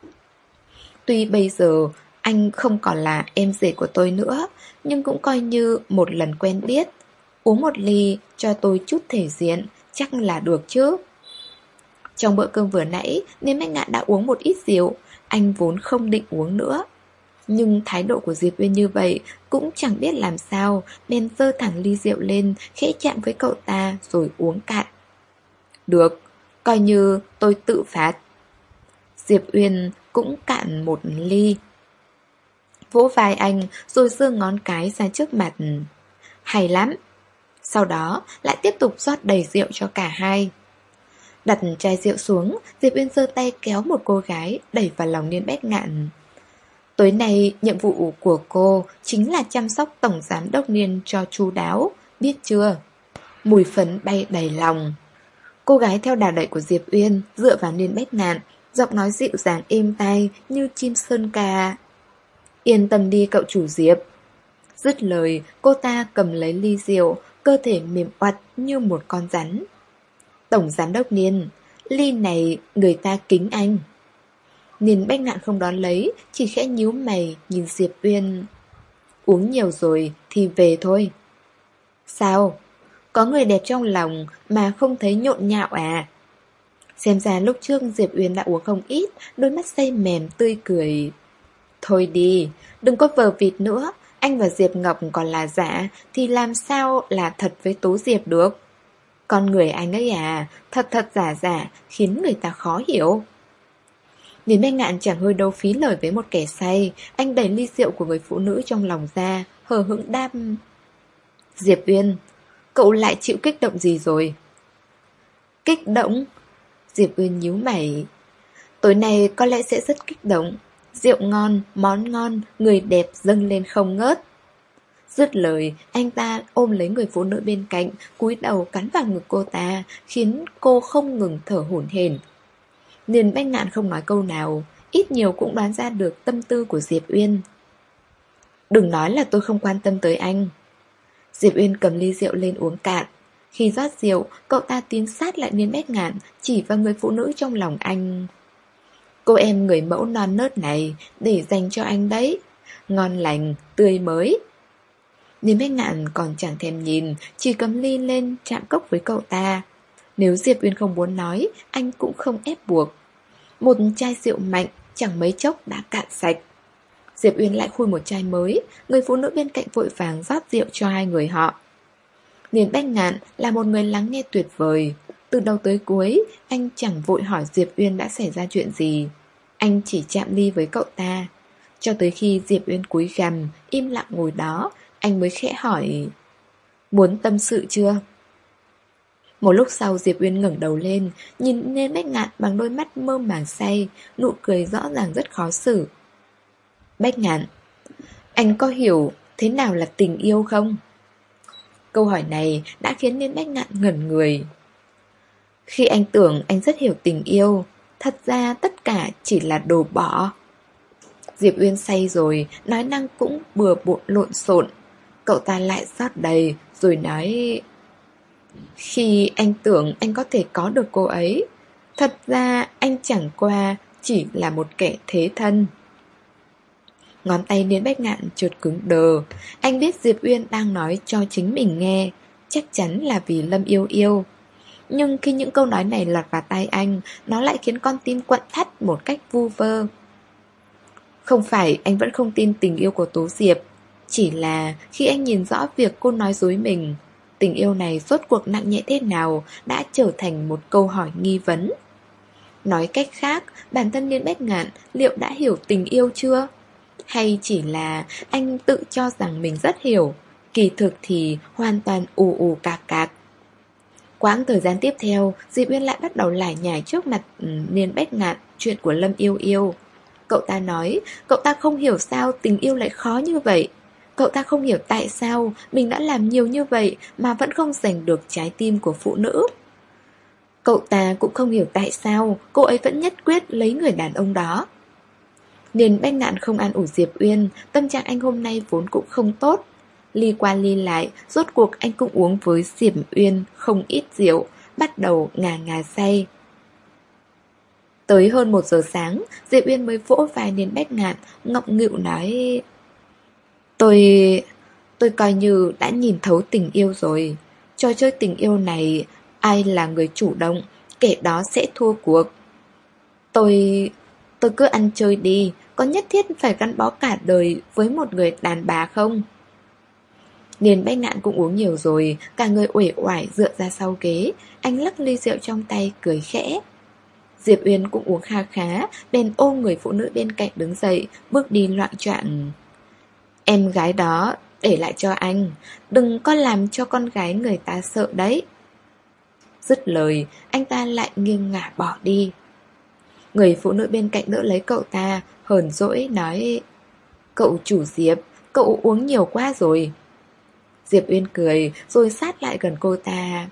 Tuy bây giờ anh không còn là em rể của tôi nữa, nhưng cũng coi như một lần quen biết. Uống một ly cho tôi chút thể diện, chắc là được chứ. Trong bữa cơm vừa nãy, Niên Bách Ngạn đã uống một ít rượu, anh vốn không định uống nữa. Nhưng thái độ của Diệp Uyên như vậy cũng chẳng biết làm sao, nên giơ thẳng ly rượu lên, khẽ chạm với cậu ta rồi uống cạn. Được, coi như tôi tự phạt. Diệp Uyên cũng cạn một ly, vỗ vai anh rồi giơ ngón cái ra trước mặt. Hay lắm. Sau đó lại tiếp tục rót đầy rượu cho cả hai. Đặt chai rượu xuống, Diệp Uyên giơ tay kéo một cô gái đẩy vào lòng Niên Bách Ngạn. Tối nay nhiệm vụ của cô chính là chăm sóc tổng giám đốc Niên cho chu đáo, biết chưa? Mùi phấn bay đầy lòng. Cô gái theo đà đẩy của Diệp Uyên dựa vào Niên Bách Ngạn, giọng nói dịu dàng êm tai như chim sơn ca. Yên tâm đi cậu chủ Diệp. Dứt lời, cô ta cầm lấy ly rượu, cơ thể mềm oặt như một con rắn. Tổng giám đốc Niên, ly này người ta kính anh. Niên Bách Ngạn không đón lấy, chỉ khẽ nhíu mày nhìn Diệp Uyên. Uống nhiều rồi thì về thôi. Sao? Có người đẹp trong lòng mà không thấy nhộn nhạo à? Xem ra lúc trước Diệp Uyên đã uống không ít, đôi mắt say mềm tươi cười. Thôi đi, đừng có vờ vịt nữa. Anh và Diệp Ngọc còn là giả thì làm sao là thật với Tố Diệp được? Con người anh ấy à, thật thật giả giả khiến người ta khó hiểu. Niên Bách Ngạn chẳng hơi đâu phí lời với một kẻ say. Anh đẩy ly rượu của người phụ nữ trong lòng ra, hờ hững đáp: Diệp Uyên, cậu lại chịu kích động gì rồi? Kích động? Diệp Uyên nhíu mày. Tối nay có lẽ sẽ rất kích động. Rượu ngon, món ngon, người đẹp dâng lên không ngớt. Dứt lời, anh ta ôm lấy người phụ nữ bên cạnh, cúi đầu cắn vào ngực cô ta, khiến cô không ngừng thở hổn hển. Niên Bách Ngạn không nói câu nào, ít nhiều cũng đoán ra được tâm tư của Diệp Uyên. Đừng nói là tôi không quan tâm tới anh. Diệp Uyên cầm ly rượu lên uống cạn. Khi rót rượu, cậu ta tiến sát lại Niên Bách Ngạn, chỉ vào người phụ nữ trong lòng anh. Cô em người mẫu non nớt này để dành cho anh đấy. Ngon lành, tươi mới. Niên Bách Ngạn còn chẳng thèm nhìn, chỉ cầm ly lên chạm cốc với cậu ta. Nếu Diệp Uyên không muốn nói, anh cũng không ép buộc. Một chai rượu mạnh chẳng mấy chốc đã cạn sạch. Diệp Uyên lại khui một chai mới. Người phụ nữ bên cạnh vội vàng rót rượu cho hai người họ. Niên Bách Ngạn là một người lắng nghe tuyệt vời. Từ đầu tới cuối, anh chẳng vội hỏi Diệp Uyên đã xảy ra chuyện gì. Anh chỉ chạm ly với cậu ta. Cho tới khi Diệp Uyên cúi gằm, im lặng ngồi đó, anh mới khẽ hỏi: muốn tâm sự chưa? Một lúc sau Diệp Uyên ngẩng đầu lên, nhìn Niên Bách Ngạn bằng đôi mắt mơ màng say, nụ cười rõ ràng rất khó xử. Bách Ngạn, anh có hiểu thế nào là tình yêu không? Câu hỏi này đã khiến Niên Bách Ngạn ngẩn người. Khi anh tưởng anh rất hiểu tình yêu, thật ra tất cả chỉ là đồ bỏ. Diệp Uyên say rồi, nói năng cũng bừa bộn lộn xộn. Cậu ta lại rót đầy, rồi nói: khi anh tưởng anh có thể có được cô ấy, thật ra anh chẳng qua chỉ là một kẻ thế thân. Ngón tay Niên Bách Ngạn chợt cứng đờ. Anh biết Diệp Uyên đang nói cho chính mình nghe, chắc chắn là vì Lâm Yêu Yêu. Nhưng khi những câu nói này lọt vào tai anh, nó lại khiến con tim quặn thắt một cách vu vơ. Không phải anh vẫn không tin tình yêu của Tố Diệp, chỉ là khi anh nhìn rõ việc cô nói dối mình, tình yêu này rốt cuộc nặng nhẹ thế nào đã trở thành một câu hỏi nghi vấn. Nói cách khác, bản thân Niên Bách Ngạn liệu đã hiểu tình yêu chưa? Hay chỉ là anh tự cho rằng mình rất hiểu, kỳ thực thì hoàn toàn ù ù cạc cạc. Quãng thời gian tiếp theo, Diệp Uyên lại bắt đầu lải nhải trước mặt Niên Bách Ngạn chuyện của Lâm Yêu Yêu. Cậu ta nói, cậu ta không hiểu sao tình yêu lại khó như vậy. Cậu ta không hiểu tại sao mình đã làm nhiều như vậy mà vẫn không giành được trái tim của phụ nữ. Cậu ta cũng không hiểu tại sao cô ấy vẫn nhất quyết lấy người đàn ông đó. Niên Bách Ngạn không an ủi Diệp Uyên, tâm trạng anh hôm nay vốn cũng không tốt. Ly qua ly lại, rốt cuộc anh cũng uống với Diệp Uyên không ít rượu, bắt đầu ngà ngà say. Tới hơn một giờ sáng, Diệp Uyên mới vỗ vai Niên Bách Ngạn, ngọng nghịu nói: Tôi... tôi coi như đã nhìn thấu tình yêu rồi. Trò chơi tình yêu này, ai là người chủ động, kẻ đó sẽ thua cuộc. Tôi... tôi cứ ăn chơi đi, có nhất thiết phải gắn bó cả đời với một người đàn bà không? Niên Bách Ngạn cũng uống nhiều rồi, cả người uể oải dựa ra sau ghế. Anh lắc ly rượu trong tay, cười khẽ. Diệp Uyên cũng uống kha khá, bèn ôm người phụ nữ bên cạnh đứng dậy, bước đi loạng choạng. Em gái đó để lại cho anh, đừng có làm cho con gái người ta sợ đấy. Dứt lời, anh ta lại nghiêng ngả bỏ đi. Người phụ nữ bên cạnh đỡ lấy cậu ta, hờn dỗi nói: Cậu chủ Diệp, cậu uống nhiều quá rồi. Diệp Uyên cười rồi sát lại gần cô ta.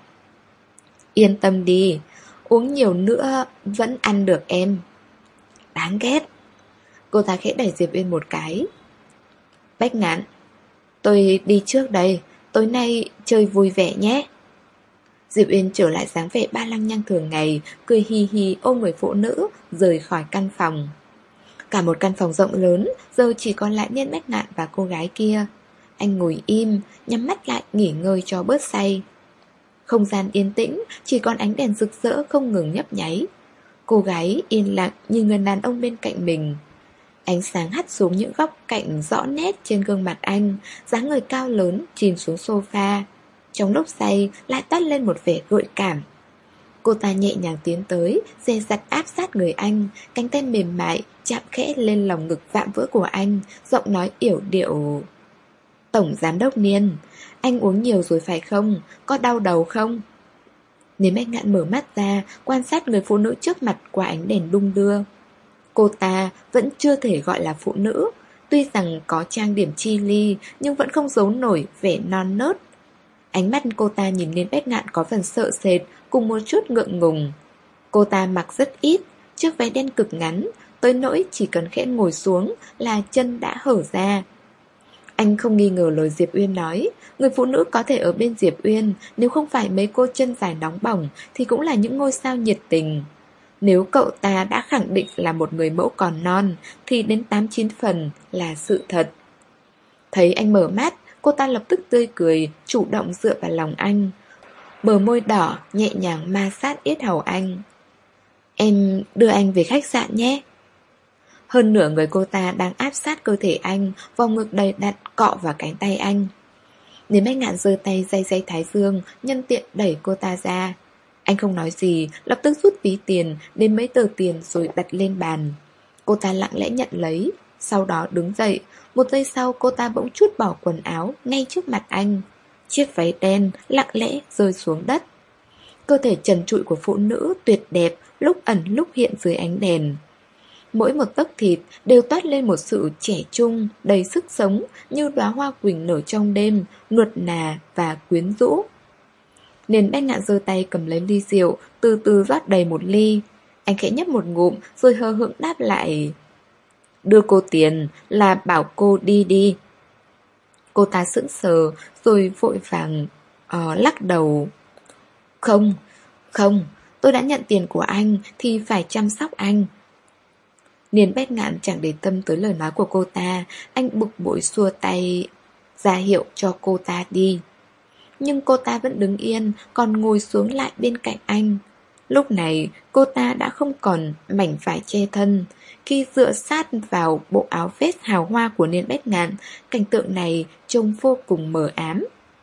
Yên tâm đi, uống nhiều nữa vẫn ăn được em. Đáng ghét. Cô ta khẽ đẩy Diệp Uyên một cái. Bách Ngạn, tôi đi trước đây, tối nay chơi vui vẻ nhé. Diệp Uyên trở lại dáng vẻ ba lăng nhăng thường ngày, cười hì hì ôm người phụ nữ, rời khỏi căn phòng. Cả một căn phòng rộng lớn, giờ chỉ còn lại Niên Bách Ngạn và cô gái kia. Anh ngồi im, nhắm mắt lại nghỉ ngơi cho bớt say. Không gian yên tĩnh, chỉ còn ánh đèn rực rỡ không ngừng nhấp nháy. Cô gái yên lặng nhìn người đàn ông bên cạnh mình. Ánh sáng hắt xuống những góc cạnh rõ nét trên gương mặt anh, dáng người cao lớn chìm xuống sofa. Trong lúc say lại toát lên một vẻ gợi cảm. Cô ta nhẹ nhàng tiến tới, dè dặt áp sát người anh, cánh tay mềm mại chạm khẽ lên lòng ngực vạm vỡ của anh, giọng nói yểu điệu. Tổng giám đốc Niên, anh uống nhiều rồi phải không? Có đau đầu không? Niên Bách Ngạn mở mắt ra, quan sát người phụ nữ trước mặt qua ánh đèn đung đưa. Cô ta vẫn chưa thể gọi là phụ nữ. Tuy rằng có trang điểm chi ly, nhưng vẫn không giấu nổi vẻ non nớt. Ánh mắt cô ta nhìn Niên Bách Ngạn có phần sợ sệt, cùng một chút ngượng ngùng. Cô ta mặc rất ít, chiếc váy đen cực ngắn, tới nỗi chỉ cần khẽ ngồi xuống là chân đã hở ra. Anh không nghi ngờ lời Diệp Uyên nói, người phụ nữ có thể ở bên Diệp Uyên, nếu không phải mấy cô chân dài nóng bỏng thì cũng là những ngôi sao nhiệt tình. Nếu cậu ta đã khẳng định là một người mẫu còn non, thì đến tám chín phần là sự thật. Thấy anh mở mắt, cô ta lập tức tươi cười, chủ động dựa vào lòng anh. Bờ môi đỏ nhẹ nhàng ma sát yết hầu anh. Em đưa anh về khách sạn nhé. Hơn nửa người cô ta đang áp sát cơ thể anh, vòng ngực đầy đặn cọ vào cánh tay anh. Nên Bách Ngạn giơ tay day day thái dương, nhân tiện đẩy cô ta ra. Anh không nói gì, lập tức rút ví tiền, đến mấy tờ tiền rồi đặt lên bàn. Cô ta lặng lẽ nhận lấy, sau đó đứng dậy. Một giây sau cô ta bỗng trút bỏ quần áo ngay trước mặt anh. Chiếc váy đen lặng lẽ rơi xuống đất. Cơ thể trần trụi của phụ nữ tuyệt đẹp, lúc ẩn lúc hiện dưới ánh đèn. Mỗi một tấc thịt đều toát lên một sự trẻ trung, đầy sức sống, như đóa hoa quỳnh nở trong đêm, nuột nà và quyến rũ. Nên Bách Ngạn giơ tay cầm lấy ly rượu, từ từ rót đầy một ly. Anh khẽ nhấp một ngụm, rồi hờ hững đáp lại: đưa cô tiền là bảo cô đi đi. Cô ta sững sờ, rồi vội vàng uh, lắc đầu. Không, không, tôi đã nhận tiền của anh thì phải chăm sóc anh. Niên Bách Ngạn chẳng để tâm tới lời nói của cô ta. Anh bực bội xua tay ra hiệu cho cô ta đi. Nhưng cô ta vẫn đứng yên, còn ngồi xuống lại bên cạnh anh. Lúc này cô ta đã không còn mảnh vải che thân. Khi dựa sát vào bộ áo vest hào hoa của Niên Bách Ngạn, cảnh tượng này trông vô cùng mờ ám.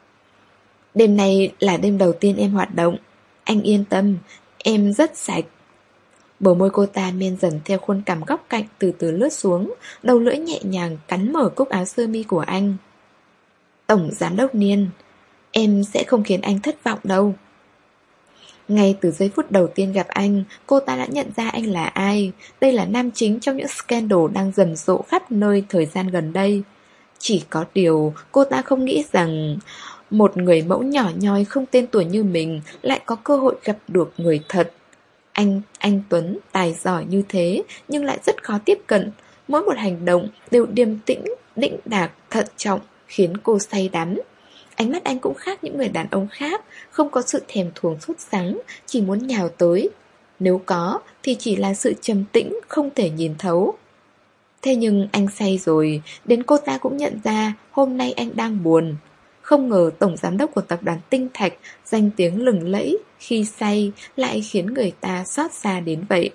Đêm này là đêm đầu tiên em hoạt động. Anh yên tâm, em rất sạch. Bờ môi cô ta men dần theo khuôn cằm góc cạnh từ từ lướt xuống, đầu lưỡi nhẹ nhàng cắn mở cúc áo sơ mi của anh. Tổng giám đốc Niên, em sẽ không khiến anh thất vọng đâu. Ngay từ giây phút đầu tiên gặp anh, cô ta đã nhận ra anh là ai. Đây là nam chính trong những scandal đang rầm rộ khắp nơi thời gian gần đây. Chỉ có điều cô ta không nghĩ rằng một người mẫu nhỏ nhoi không tên tuổi như mình lại có cơ hội gặp được người thật. Anh, anh Tuấn, tài giỏi như thế nhưng lại rất khó tiếp cận. Mỗi một hành động đều điềm tĩnh, đĩnh đạc, thận trọng, khiến cô say đắm. Ánh mắt anh cũng khác những người đàn ông khác, không có sự thèm thuồng sốt sắng, chỉ muốn nhào tới. Nếu có thì chỉ là sự trầm tĩnh, không thể nhìn thấu. Thế nhưng anh say rồi, đến cô ta cũng nhận ra hôm nay anh đang buồn. Không ngờ tổng giám đốc của tập đoàn Tinh Thạch danh tiếng lừng lẫy khi say lại khiến người ta xót xa đến vậy.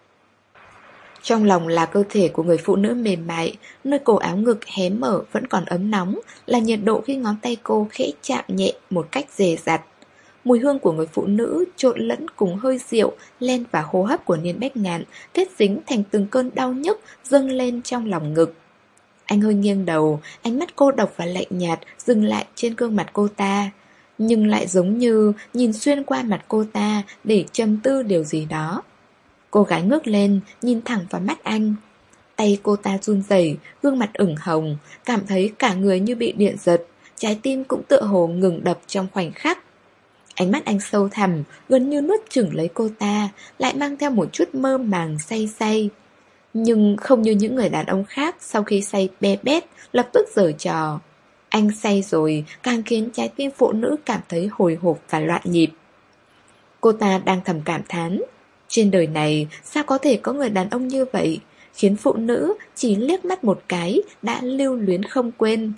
Trong lòng là cơ thể của người phụ nữ mềm mại, nơi cổ áo ngực hé mở vẫn còn ấm nóng, là nhiệt độ khi ngón tay cô khẽ chạm nhẹ một cách dè dặt. Mùi hương của người phụ nữ trộn lẫn cùng hơi rượu len vào hô hấp của Niên Bách Ngạn, kết dính thành từng cơn đau nhức dâng lên trong lòng ngực. Anh hơi nghiêng đầu, ánh mắt cô độc và lạnh nhạt dừng lại trên gương mặt cô ta, nhưng lại giống như nhìn xuyên qua mặt cô ta để trầm tư điều gì đó. Cô gái ngước lên, nhìn thẳng vào mắt anh. Tay cô ta run rẩy, gương mặt ửng hồng, cảm thấy cả người như bị điện giật, trái tim cũng tựa hồ ngừng đập trong khoảnh khắc. Ánh mắt anh sâu thẳm, gần như nuốt chửng lấy cô ta, lại mang theo một chút mơ màng say say. Nhưng không như những người đàn ông khác sau khi say be bét, lập tức giở trò. Anh say rồi, càng khiến trái tim phụ nữ cảm thấy hồi hộp và loạn nhịp. Cô ta đang thầm cảm thán. Trên đời này sao có thể có người đàn ông như vậy, khiến phụ nữ chỉ liếc mắt một cái đã lưu luyến không quên.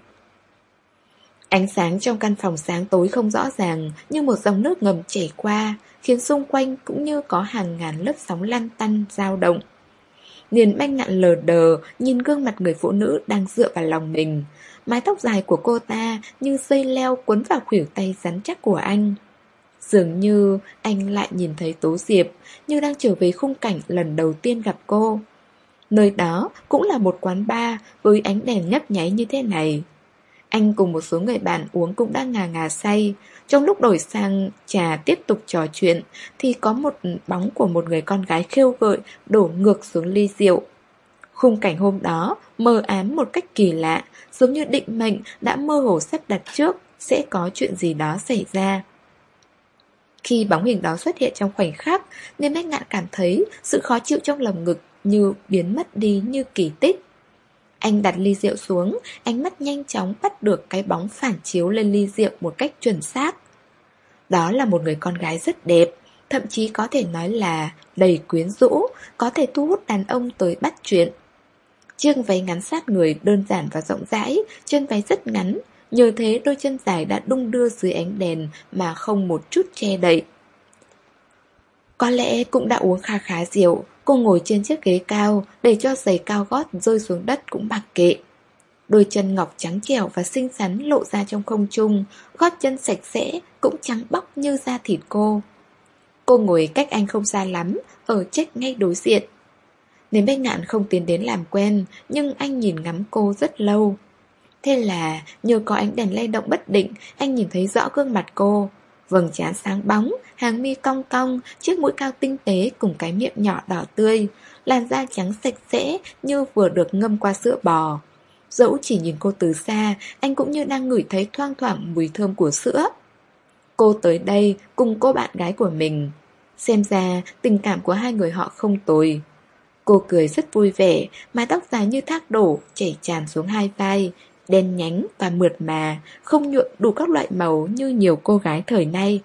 Ánh sáng trong căn phòng sáng tối không rõ ràng, như một dòng nước ngầm chảy qua, khiến xung quanh cũng như có hàng ngàn lớp sóng lăn tăn dao động. Niên Bách Ngạn lờ đờ nhìn gương mặt người phụ nữ đang dựa vào lòng mình. Mái tóc dài của cô ta như dây leo quấn vào khuỷu tay rắn chắc của anh. Dường như anh lại nhìn thấy Tố Diệp, như đang trở về khung cảnh lần đầu tiên gặp cô. Nơi đó cũng là một quán bar với ánh đèn nhấp nháy như thế này. Anh cùng một số người bạn uống cũng đang ngà ngà say. Trong lúc đổi sang trà tiếp tục trò chuyện thì có một bóng của một người con gái khêu gợi đổ ngược xuống ly rượu. Khung cảnh hôm đó mờ ám một cách kỳ lạ, giống như định mệnh đã mơ hồ sắp đặt trước sẽ có chuyện gì đó xảy ra. Khi bóng hình đó xuất hiện trong khoảnh khắc, nên Bách Ngạn cảm thấy sự khó chịu trong lòng ngực như biến mất đi như kỳ tích. Anh đặt ly rượu xuống, ánh mắt nhanh chóng bắt được cái bóng phản chiếu lên ly rượu một cách chuẩn xác. Đó là một người con gái rất đẹp, thậm chí có thể nói là đầy quyến rũ, có thể thu hút đàn ông tới bắt chuyện. Chiếc váy ngắn sát người đơn giản và rộng rãi, chân váy rất ngắn, nhờ thế đôi chân dài đã đung đưa dưới ánh đèn mà không một chút che đậy. Có lẽ cũng đã uống kha khá rượu, Cô ngồi trên chiếc ghế cao, để cho giày cao gót rơi xuống đất cũng mặc kệ. Đôi chân ngọc trắng trẻo và xinh xắn lộ ra trong không trung, gót chân sạch sẽ cũng trắng bóc như da thịt cô. Cô ngồi cách anh không xa lắm, ở trách ngay đối diện. Nên Bách Ngạn không tiến đến làm quen, nhưng anh nhìn ngắm cô rất lâu. Thế là nhờ có ánh đèn lay động bất định, anh nhìn thấy rõ gương mặt cô. Vầng trán sáng bóng, hàng mi cong cong, chiếc mũi cao tinh tế cùng cái miệng nhỏ đỏ tươi, làn da trắng sạch sẽ như vừa được ngâm qua sữa bò. Dẫu chỉ nhìn cô từ xa, anh cũng như đang ngửi thấy thoang thoảng mùi thơm của sữa. Cô tới đây cùng cô bạn gái của mình. Xem ra tình cảm của hai người họ không tồi. Cô cười rất vui vẻ, mái tóc dài như thác đổ chảy tràn xuống hai vai, đen nhánh và mượt mà, không nhuộm đủ các loại màu như nhiều cô gái thời nay.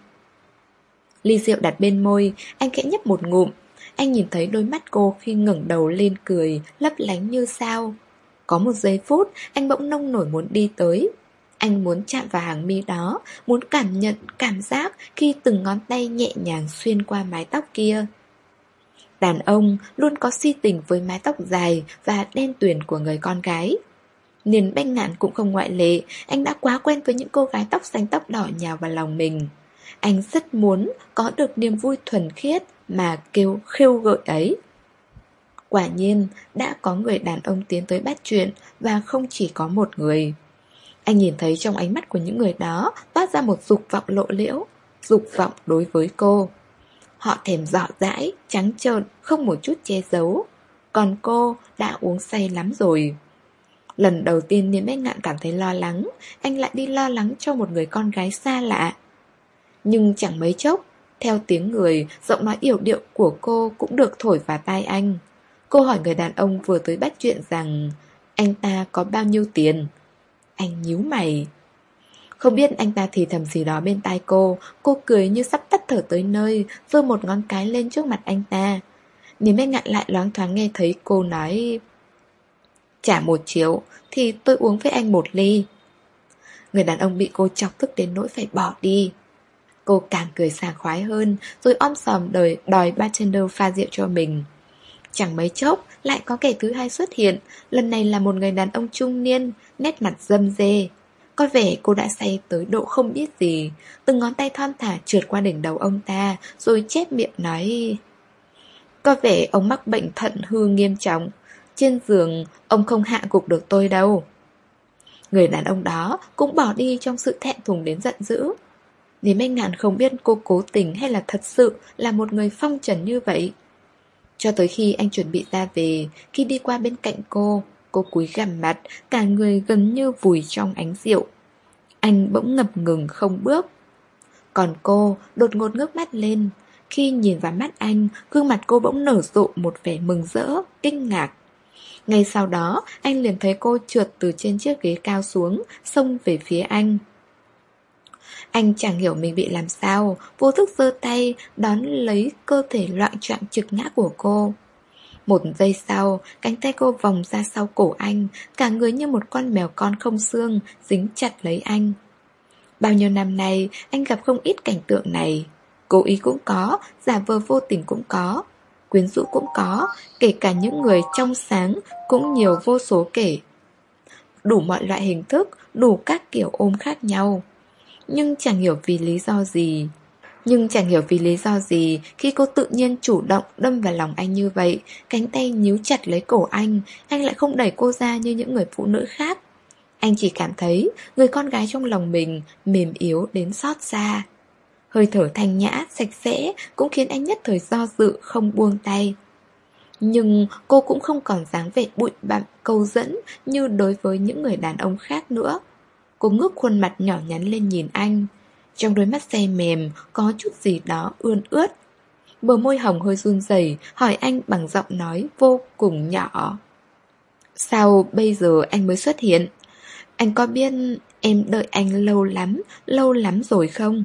Ly rượu đặt bên môi, anh khẽ nhấp một ngụm. Anh nhìn thấy đôi mắt cô khi ngẩng đầu lên cười, lấp lánh như sao. Có một giây phút, anh bỗng nông nổi muốn đi tới. Anh muốn chạm vào hàng mi đó, muốn cảm nhận cảm giác khi từng ngón tay nhẹ nhàng xuyên qua mái tóc kia. Đàn ông luôn có si tình với mái tóc dài và đen tuyền của người con gái. Nên Bách Ngạn cũng không ngoại lệ, anh đã quá quen với những cô gái tóc xanh tóc đỏ nhào vào lòng mình. Anh rất muốn có được niềm vui thuần khiết mà kêu khêu gợi ấy. Quả nhiên, đã có người đàn ông tiến tới bắt chuyện, và không chỉ có một người. Anh nhìn thấy trong ánh mắt của những người đó toát ra một dục vọng lộ liễu, dục vọng đối với cô. Họ thèm rọ rãi, trắng trợn, không một chút che giấu. Còn cô đã uống say lắm rồi. Lần đầu tiên Niên Bách Ngạn cảm thấy lo lắng, anh lại đi lo lắng cho một người con gái xa lạ. Nhưng chẳng mấy chốc, theo tiếng người, giọng nói yểu điệu của cô cũng được thổi vào tai anh. Cô hỏi người đàn ông vừa tới bắt chuyện rằng anh ta có bao nhiêu tiền. Anh nhíu mày. Không biết anh ta thì thầm gì đó bên tai cô. Cô cười như sắp tắt thở tới nơi, giơ một ngón cái lên trước mặt anh ta. Niên Bách Ngạn lại loáng thoáng nghe thấy cô nói: trả một triệu thì tôi uống với anh một ly. Người đàn ông bị cô chọc tức đến nỗi phải bỏ đi. Cô càng cười sảng khoái hơn, rồi om sòm đời đòi bartender pha rượu cho mình. Chẳng mấy chốc lại có kẻ thứ hai xuất hiện. Lần này là một người đàn ông trung niên, nét mặt râm rê. Có vẻ cô đã say tới độ không biết gì. Từng ngón tay thon thả trượt qua đỉnh đầu ông ta, rồi chép miệng nói: có vẻ ông mắc bệnh thận hư nghiêm trọng. Trên giường ông không hạ gục được tôi đâu. Người đàn ông đó cũng bỏ đi trong sự thẹn thùng đến giận dữ. Nếu Bách Ngạn không biết cô cố tình hay là thật sự là một người phong trần như vậy. Cho tới khi anh chuẩn bị ra về, khi đi qua bên cạnh cô, cô cúi gằm mặt, cả người gần như vùi trong ánh rượu. Anh bỗng ngập ngừng không bước. Còn cô đột ngột ngước mắt lên. Khi nhìn vào mắt anh, gương mặt cô bỗng nở rộ một vẻ mừng rỡ, kinh ngạc. Ngay sau đó, anh liền thấy cô trượt từ trên chiếc ghế cao xuống, xông về phía anh. Anh chẳng hiểu mình bị làm sao, vô thức giơ tay, đón lấy cơ thể loạng choạng trực ngã của cô. Một giây sau, cánh tay cô vòng ra sau cổ anh, cả người như một con mèo con không xương, dính chặt lấy anh. Bao nhiêu năm nay, anh gặp không ít cảnh tượng này. Cố ý cũng có, giả vờ vô tình cũng có, quyến rũ cũng có, kể cả những người trong sáng cũng nhiều vô số kể. Đủ mọi loại hình thức, đủ các kiểu ôm khác nhau. Nhưng chẳng hiểu vì lý do gì Nhưng chẳng hiểu vì lý do gì khi cô tự nhiên chủ động đâm vào lòng anh như vậy, cánh tay níu chặt lấy cổ anh, anh lại không đẩy cô ra như những người phụ nữ khác. Anh chỉ cảm thấy người con gái trong lòng mình mềm yếu đến xót xa. Hơi thở thanh nhã, sạch sẽ cũng khiến anh nhất thời do dự không buông tay. Nhưng cô cũng không còn dáng vẻ bụi bặm câu dẫn như đối với những người đàn ông khác nữa. Cô ngước khuôn mặt nhỏ nhắn lên nhìn anh. Trong đôi mắt say mềm có chút gì đó ươn ướt. Bờ môi hồng hơi run rẩy, hỏi anh bằng giọng nói vô cùng nhỏ: sao bây giờ anh mới xuất hiện? Anh có biết em đợi anh lâu lắm, lâu lắm rồi không?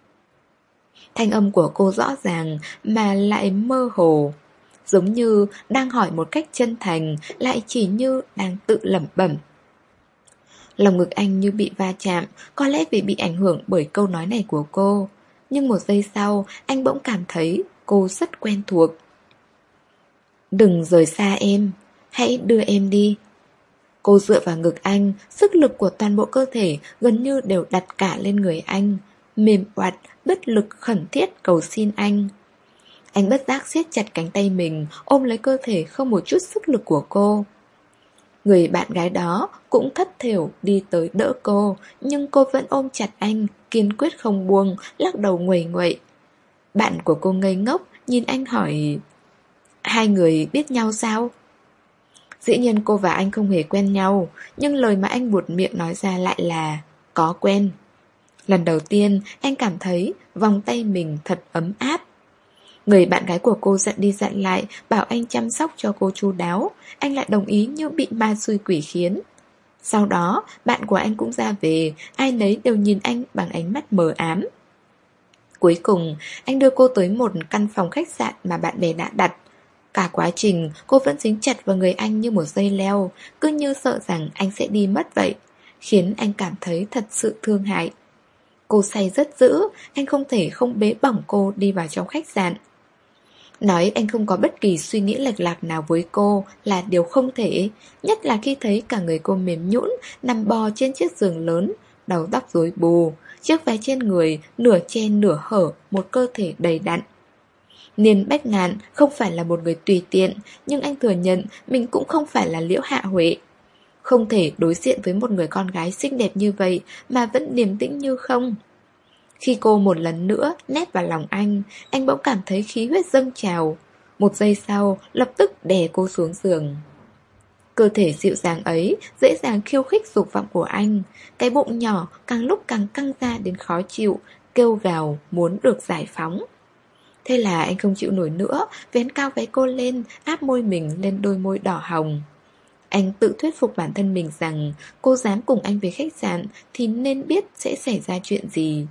Thanh âm của cô rõ ràng mà lại mơ hồ, giống như đang hỏi một cách chân thành, lại chỉ như đang tự lẩm bẩm. Lòng ngực anh như bị va chạm, có lẽ vì bị ảnh hưởng bởi câu nói này của cô. Nhưng một giây sau, anh bỗng cảm thấy cô rất quen thuộc. Đừng rời xa em, hãy đưa em đi. Cô dựa vào ngực anh, sức lực của toàn bộ cơ thể gần như đều đặt cả lên người anh, mềm oặt, bất lực khẩn thiết cầu xin anh. Anh bất giác siết chặt cánh tay mình, ôm lấy cơ thể không một chút sức lực của cô. Người bạn gái đó cũng thất thểu đi tới đỡ cô, nhưng cô vẫn ôm chặt anh, kiên quyết không buông, lắc đầu nguầy nguậy. Bạn của cô ngây ngốc, nhìn anh hỏi: Hai người biết nhau sao? Dĩ nhiên cô và anh không hề quen nhau, nhưng lời mà anh buột miệng nói ra lại là có quen. Lần đầu tiên anh cảm thấy vòng tay mình thật ấm áp. Người bạn gái của cô dặn đi dặn lại, bảo anh chăm sóc cho cô chu đáo. Anh lại đồng ý như bị ma xui quỷ khiến. Sau đó bạn của anh cũng ra về, ai nấy đều nhìn anh bằng ánh mắt mờ ám. Cuối cùng anh đưa cô tới một căn phòng khách sạn mà bạn bè đã đặt. Cả quá trình cô vẫn dính chặt vào người anh như một dây leo, cứ như sợ rằng anh sẽ đi mất vậy, khiến anh cảm thấy thật sự thương hại. Cô say rất dữ, anh không thể không bế bỏng cô đi vào trong khách sạn. Nói anh không có bất kỳ suy nghĩ lệch lạc nào với cô là điều không thể, nhất là khi thấy cả người cô mềm nhũn nằm bò trên chiếc giường lớn, đầu tóc rối bù, chiếc váy trên người nửa che nửa hở, một cơ thể đầy đặn. Niên Bách Ngạn không phải là một người tùy tiện, nhưng anh thừa nhận mình cũng không phải là Liễu Hạ Huệ. Không thể đối diện với một người con gái xinh đẹp như vậy mà vẫn điềm tĩnh như không. Khi cô một lần nữa nép vào lòng anh, anh bỗng cảm thấy khí huyết dâng trào. Một giây sau, lập tức đè cô xuống giường. Cơ thể dịu dàng ấy dễ dàng khiêu khích dục vọng của anh. Cái bụng nhỏ càng lúc càng căng ra đến khó chịu, kêu gào muốn được giải phóng. Thế là anh không chịu nổi nữa, vén cao váy cô lên, áp môi mình lên đôi môi đỏ hồng. Anh tự thuyết phục bản thân mình rằng cô dám cùng anh về khách sạn thì nên biết sẽ xảy ra chuyện gì.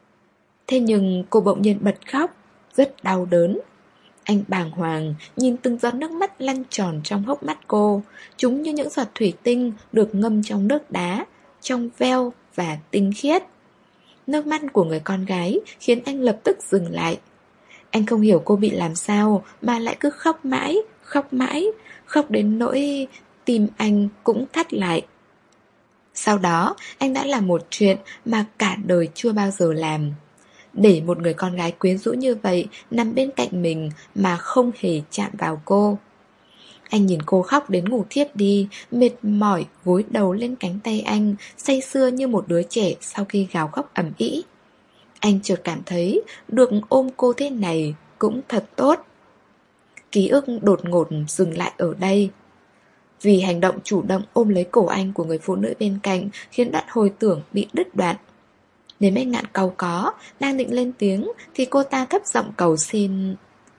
Thế nhưng cô bỗng nhiên bật khóc, rất đau đớn. Anh bàng hoàng nhìn từng giọt nước mắt lăn tròn trong hốc mắt cô. Chúng như những giọt thủy tinh được ngâm trong nước đá, trong veo và tinh khiết. Nước mắt của người con gái khiến anh lập tức dừng lại. Anh không hiểu cô bị làm sao mà lại cứ khóc mãi, khóc mãi, khóc đến nỗi tim anh cũng thắt lại. Sau đó anh đã làm một chuyện mà cả đời chưa bao giờ làm. Để một người con gái quyến rũ như vậy nằm bên cạnh mình mà không hề chạm vào cô. Anh nhìn cô khóc đến ngủ thiếp đi, mệt mỏi gối đầu lên cánh tay anh, say sưa như một đứa trẻ sau khi gào khóc ầm ĩ. Anh chợt cảm thấy được ôm cô thế này cũng thật tốt. Ký ức đột ngột dừng lại ở đây. Vì hành động chủ động ôm lấy cổ anh của người phụ nữ bên cạnh khiến đoạn hồi tưởng bị đứt đoạn. Nếu Bách Ngạn cau có, đang định lên tiếng thì cô ta thấp giọng cầu xin: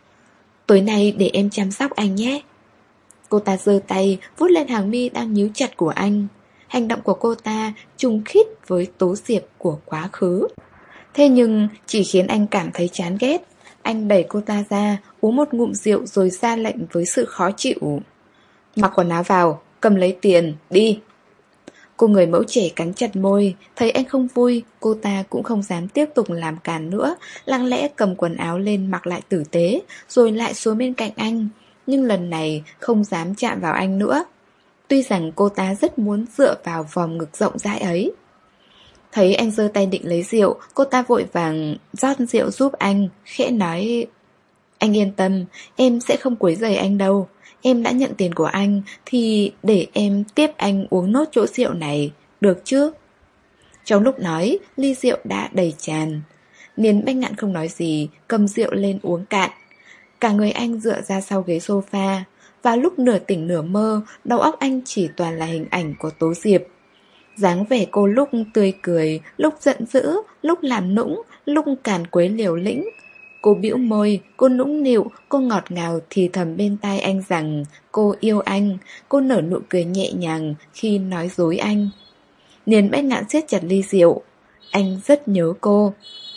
Tối nay để em chăm sóc anh nhé. Cô ta giơ tay vuốt lên hàng mi đang nhíu chặt của anh. Hành động của cô ta trùng khít với Tố Diệp của quá khứ. Thế nhưng chỉ khiến anh cảm thấy chán ghét. Anh đẩy cô ta ra, uống một ngụm rượu rồi ra lệnh với sự khó chịu: Mặc quần áo vào, cầm lấy tiền, đi. Cô người mẫu trẻ cắn chặt môi. Thấy anh không vui, cô ta cũng không dám tiếp tục làm càn nữa, lặng lẽ cầm quần áo lên mặc lại tử tế, rồi lại xuống bên cạnh anh. Nhưng lần này không dám chạm vào anh nữa. Tuy rằng cô ta rất muốn dựa vào vòng ngực rộng rãi ấy. Thấy anh giơ tay định lấy rượu, cô ta vội vàng rót rượu giúp anh, khẽ nói: Anh yên tâm, em sẽ không quấy rầy anh đâu. Em đã nhận tiền của anh thì để em tiếp anh uống nốt chỗ rượu này, được chứ? Trong lúc nói, ly rượu đã đầy tràn. Niên Bách Ngạn không nói gì, cầm rượu lên uống cạn. Cả người anh dựa ra sau ghế sofa. Vào lúc nửa tỉnh nửa mơ, đầu óc anh chỉ toàn là hình ảnh của Tố Diệp. Dáng vẻ cô lúc tươi cười, lúc giận dữ, lúc làm nũng, lúc càn quấy liều lĩnh. Cô bĩu môi, cô nũng nịu, cô ngọt ngào thì thầm bên tai anh rằng cô yêu anh. Cô nở nụ cười nhẹ nhàng khi nói dối anh. Niên Bách Ngạn siết chặt ly rượu. Anh rất nhớ cô.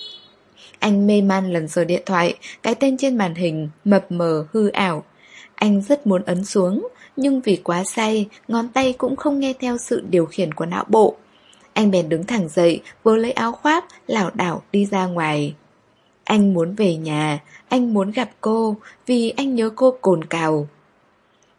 Anh mê man lần sờ điện thoại, cái tên trên màn hình mập mờ hư ảo. Anh rất muốn ấn xuống, nhưng vì quá say, ngón tay cũng không nghe theo sự điều khiển của não bộ. Anh bèn đứng thẳng dậy, vớ lấy áo khoác, lảo đảo đi ra ngoài. Anh muốn về nhà, anh muốn gặp cô, vì anh nhớ cô cồn cào.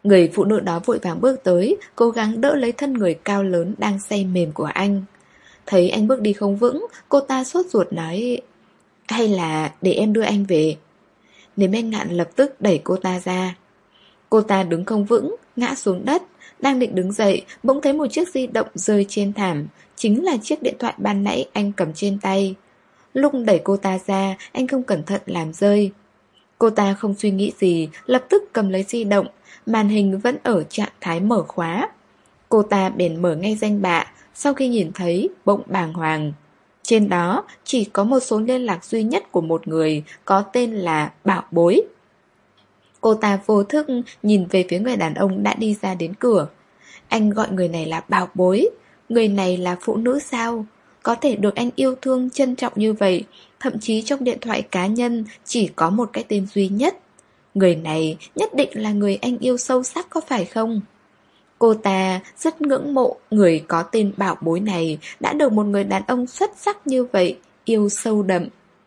Người phụ nữ đó vội vàng bước tới, cố gắng đỡ lấy thân người cao lớn đang say mềm của anh. Thấy anh bước đi không vững, cô ta sốt ruột nói: hay là để em đưa anh về. Nên Bách Ngạn lập tức đẩy cô ta ra. Cô ta đứng không vững, ngã xuống đất. Đang định đứng dậy, bỗng thấy một chiếc di động rơi trên thảm. Chính là chiếc điện thoại ban nãy anh cầm trên tay. Lúc đẩy cô ta ra, anh không cẩn thận làm rơi. Cô ta không suy nghĩ gì, lập tức cầm lấy di động. Màn hình vẫn ở trạng thái mở khóa. Cô ta bèn mở ngay danh bạ. Sau khi nhìn thấy, bỗng bàng hoàng. Trên đó chỉ có một số liên lạc duy nhất của một người, có tên là Bảo Bối. Cô ta vô thức nhìn về phía người đàn ông đã đi ra đến cửa. Anh gọi người này là Bảo Bối. Người này là phụ nữ sao? Có thể được anh yêu thương trân trọng như vậy. Thậm chí trong điện thoại cá nhân chỉ có một cái tên duy nhất. Người này nhất định là người anh yêu sâu sắc, có phải không? Cô ta rất ngưỡng mộ người có tên Bảo Bối này đã được một người đàn ông xuất sắc như vậy yêu sâu đậm.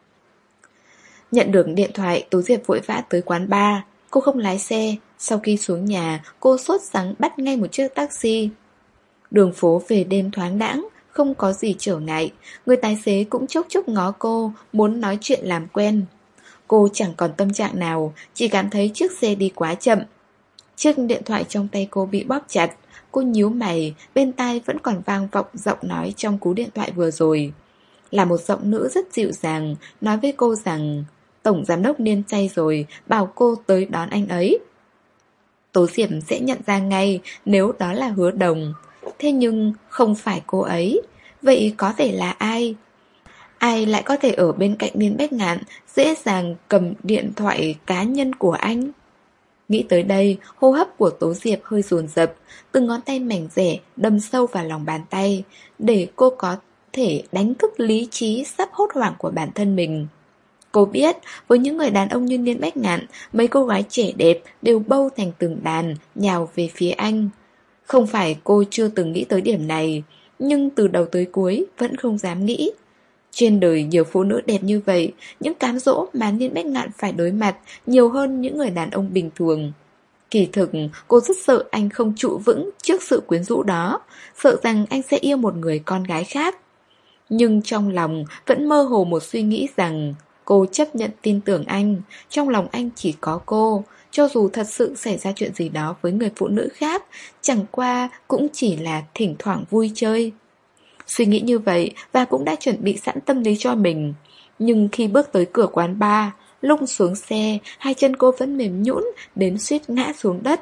Nhận được điện thoại, Tố Diệp vội vã tới quán bar. Cô không lái xe. Sau khi xuống nhà, cô sốt sắng bắt ngay một chiếc taxi. Đường phố về đêm thoáng đãng, không có gì trở ngại. Người tài xế cũng chốc chốc ngó cô, muốn nói chuyện làm quen. Cô chẳng còn tâm trạng nào, chỉ cảm thấy chiếc xe đi quá chậm. Chiếc điện thoại trong tay cô bị bóp chặt. Cô nhíu mày, bên tai vẫn còn vang vọng giọng nói trong cú điện thoại vừa rồi. Là một giọng nữ rất dịu dàng, nói với cô rằng tổng giám đốc điên say rồi, bảo cô tới đón anh ấy. Tố Diệp sẽ nhận ra ngay nếu đó là Hứa Đồng. Thế nhưng không phải cô ấy. Vậy có thể là ai? Ai lại có thể ở bên cạnh Niên Bách Ngạn, dễ dàng cầm điện thoại cá nhân của anh? Nghĩ tới đây, hô hấp của Tố Diệp hơi dồn dập, từng ngón tay mảnh dẻ đâm sâu vào lòng bàn tay, để cô có thể đánh thức lý trí sắp hốt hoảng của bản thân mình. Cô biết, với những người đàn ông như Niên Bách Ngạn, mấy cô gái trẻ đẹp đều bâu thành từng đàn, nhào về phía anh. Không phải cô chưa từng nghĩ tới điểm này, nhưng từ đầu tới cuối vẫn không dám nghĩ. Trên đời nhiều phụ nữ đẹp như vậy, những cám dỗ mà Niên Bách Ngạn phải đối mặt nhiều hơn những người đàn ông bình thường. Kỳ thực, cô rất sợ anh không trụ vững trước sự quyến rũ đó, sợ rằng anh sẽ yêu một người con gái khác. Nhưng trong lòng vẫn mơ hồ một suy nghĩ rằng cô chấp nhận tin tưởng anh, trong lòng anh chỉ có cô. Cho dù thật sự xảy ra chuyện gì đó với người phụ nữ khác, chẳng qua cũng chỉ là thỉnh thoảng vui chơi. Suy nghĩ như vậy và cũng đã chuẩn bị sẵn tâm lý cho mình. Nhưng khi bước tới cửa quán bar, lúc xuống xe, hai chân cô vẫn mềm nhũn đến suýt ngã xuống đất.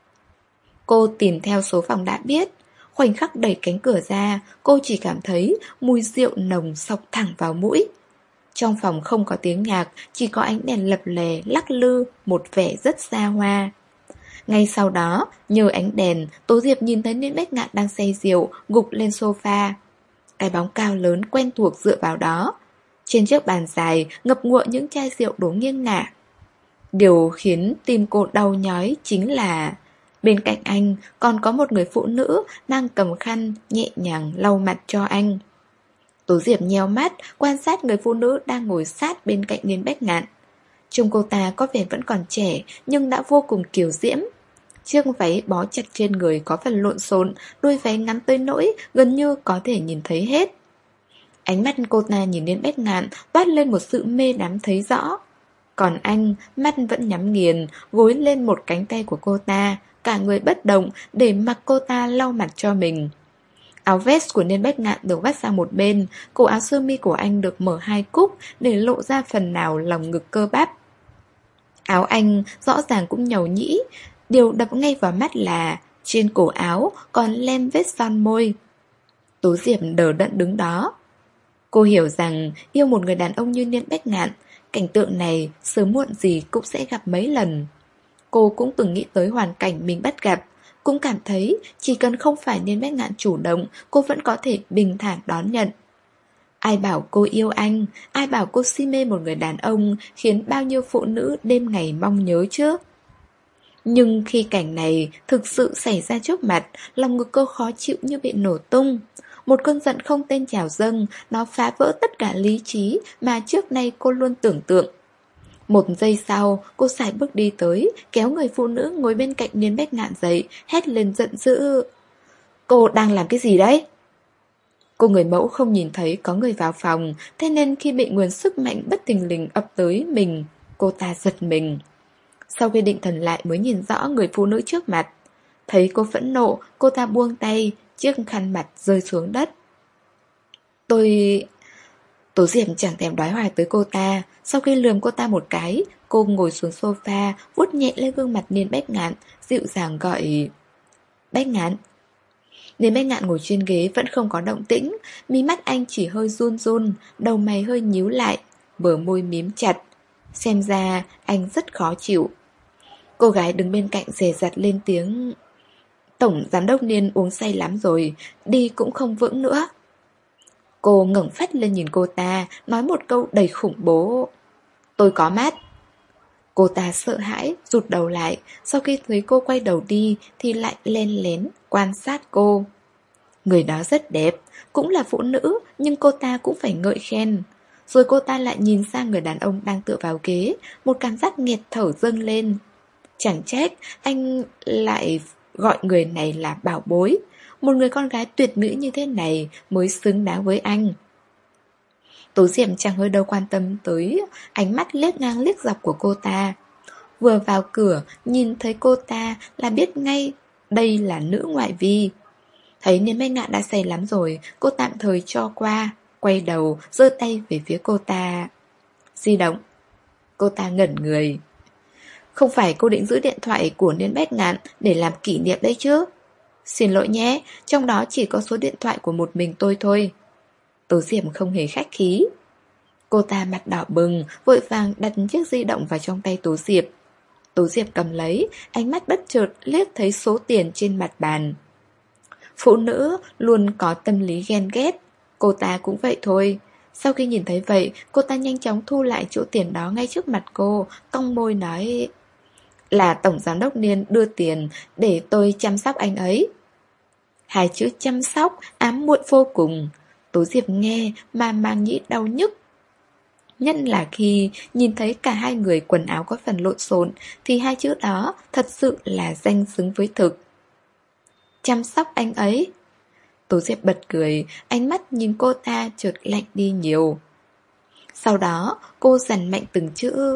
Cô tìm theo số phòng đã biết. Khoảnh khắc đẩy cánh cửa ra, cô chỉ cảm thấy mùi rượu nồng xộc thẳng vào mũi. Trong phòng không có tiếng nhạc, chỉ có ánh đèn lập lè lắc lư, một vẻ rất xa hoa. Ngay sau đó, nhờ ánh đèn, Tố Diệp nhìn thấy Niên Bách Ngạn đang say rượu, gục lên sofa. Cái bóng cao lớn quen thuộc dựa vào đó. Trên chiếc bàn dài, ngập ngụa những chai rượu đổ nghiêng ngả. Điều khiến tim cô đau nhói chính là bên cạnh anh còn có một người phụ nữ đang cầm khăn nhẹ nhàng lau mặt cho anh. Tố Diệp nheo mắt, quan sát người phụ nữ đang ngồi sát bên cạnh Niên Bách Ngạn. Trông cô ta có vẻ vẫn còn trẻ, nhưng đã vô cùng kiều diễm. Chiếc váy bó chặt trên người có phần lộn xộn, đôi váy ngắn tới nỗi gần như có thể nhìn thấy hết. Ánh mắt cô ta nhìn Niên Bách Ngạn toát lên một sự mê đắm thấy rõ. Còn anh, mắt vẫn nhắm nghiền, gối lên một cánh tay của cô ta, cả người bất động để mặc cô ta lau mặt cho mình. Áo vest của Niên Bách Ngạn được vắt sang một bên, cổ áo sơ mi của anh được mở hai cúc để lộ ra phần nào lòng ngực cơ bắp. Áo anh rõ ràng cũng nhầu nhĩ, điều đập ngay vào mắt là trên cổ áo còn lem vết son môi. Tố Diệp đờ đẫn đứng đó. Cô hiểu rằng yêu một người đàn ông như Niên Bách Ngạn, cảnh tượng này sớm muộn gì cũng sẽ gặp mấy lần. Cô cũng từng nghĩ tới hoàn cảnh mình bắt gặp, cũng cảm thấy chỉ cần không phải Niên Bách Ngạn chủ động, cô vẫn có thể bình thản đón nhận. Ai bảo cô yêu anh, ai bảo cô si mê một người đàn ông khiến bao nhiêu phụ nữ đêm ngày mong nhớ chứ. Nhưng khi cảnh này thực sự xảy ra trước mặt, lòng ngực cô khó chịu như bị nổ tung. Một cơn giận không tên trào dâng, nó phá vỡ tất cả lý trí mà trước nay cô luôn tưởng tượng. Một giây sau, cô sải bước đi tới, kéo người phụ nữ ngồi bên cạnh Niên Bách Ngạn dậy, hét lên giận dữ. Cô đang làm cái gì đấy? Cô người mẫu không nhìn thấy có người vào phòng, thế nên khi bị nguồn sức mạnh bất thình lình ập tới mình, cô ta giật mình. Sau khi định thần lại mới nhìn rõ người phụ nữ trước mặt. Thấy cô phẫn nộ, cô ta buông tay, chiếc khăn mặt rơi xuống đất. Tôi... Tố Diệp chẳng thèm đoái hoài tới cô ta. Sau khi lườm cô ta một cái, cô ngồi xuống sofa, vuốt nhẹ lên gương mặt Niên Bách Ngạn, dịu dàng gọi Bách Ngạn. Niên Bách Ngạn ngồi trên ghế vẫn không có động tĩnh, mí mắt anh chỉ hơi run run, đầu mày hơi nhíu lại, bờ môi mím chặt. Xem ra anh rất khó chịu. Cô gái đứng bên cạnh dè dặt lên tiếng. Tổng giám đốc Niên uống say lắm rồi, đi cũng không vững nữa. Cô ngẩng phát lên nhìn cô ta, nói một câu đầy khủng bố. Tôi có mắt. Cô ta sợ hãi, rụt đầu lại. Sau khi thấy cô quay đầu đi thì lại len lén quan sát cô. Người đó rất đẹp, cũng là phụ nữ, nhưng cô ta cũng phải ngợi khen. Rồi cô ta lại nhìn sang người đàn ông đang tựa vào ghế, một cảm giác nghẹt thở dâng lên. Chẳng trách anh lại gọi người này là bảo bối. Một người con gái tuyệt mỹ như thế này mới xứng đáng với anh. Tố Diệp chẳng hơi đâu quan tâm tới ánh mắt liếc ngang liếc dọc của cô ta. Vừa vào cửa, nhìn thấy cô ta là biết ngay đây là nữ ngoại vi. Thấy Niên Bách Ngạn đã say lắm rồi, cô tạm thời cho qua, quay đầu, giơ tay về phía cô ta. Di động. Cô ta ngẩn người. Không phải cô định giữ điện thoại của Niên Bách Ngạn để làm kỷ niệm đấy chứ? Xin lỗi nhé, trong đó chỉ có số điện thoại của một mình tôi thôi. Tố Diệp không hề khách khí. Cô ta mặt đỏ bừng, vội vàng đặt chiếc di động vào trong tay Tố Diệp. Tố Diệp cầm lấy, ánh mắt bất chợt liếc thấy số tiền trên mặt bàn. Phụ nữ luôn có tâm lý ghen ghét, cô ta cũng vậy thôi. Sau khi nhìn thấy vậy, cô ta nhanh chóng thu lại chỗ tiền đó ngay trước mặt cô, cong môi nói: Là tổng giám đốc Niên đưa tiền để tôi chăm sóc anh ấy. Hai chữ chăm sóc ám muội vô cùng. Tố Diệp nghe mà mang nhĩ đau nhức. Nhất là khi nhìn thấy cả hai người quần áo có phần lộn xộn, thì hai chữ đó thật sự là danh xứng với thực. Chăm sóc anh ấy. Tố Diệp bật cười, ánh mắt nhìn cô ta chợt lạnh đi nhiều. Sau đó cô dằn mạnh từng chữ.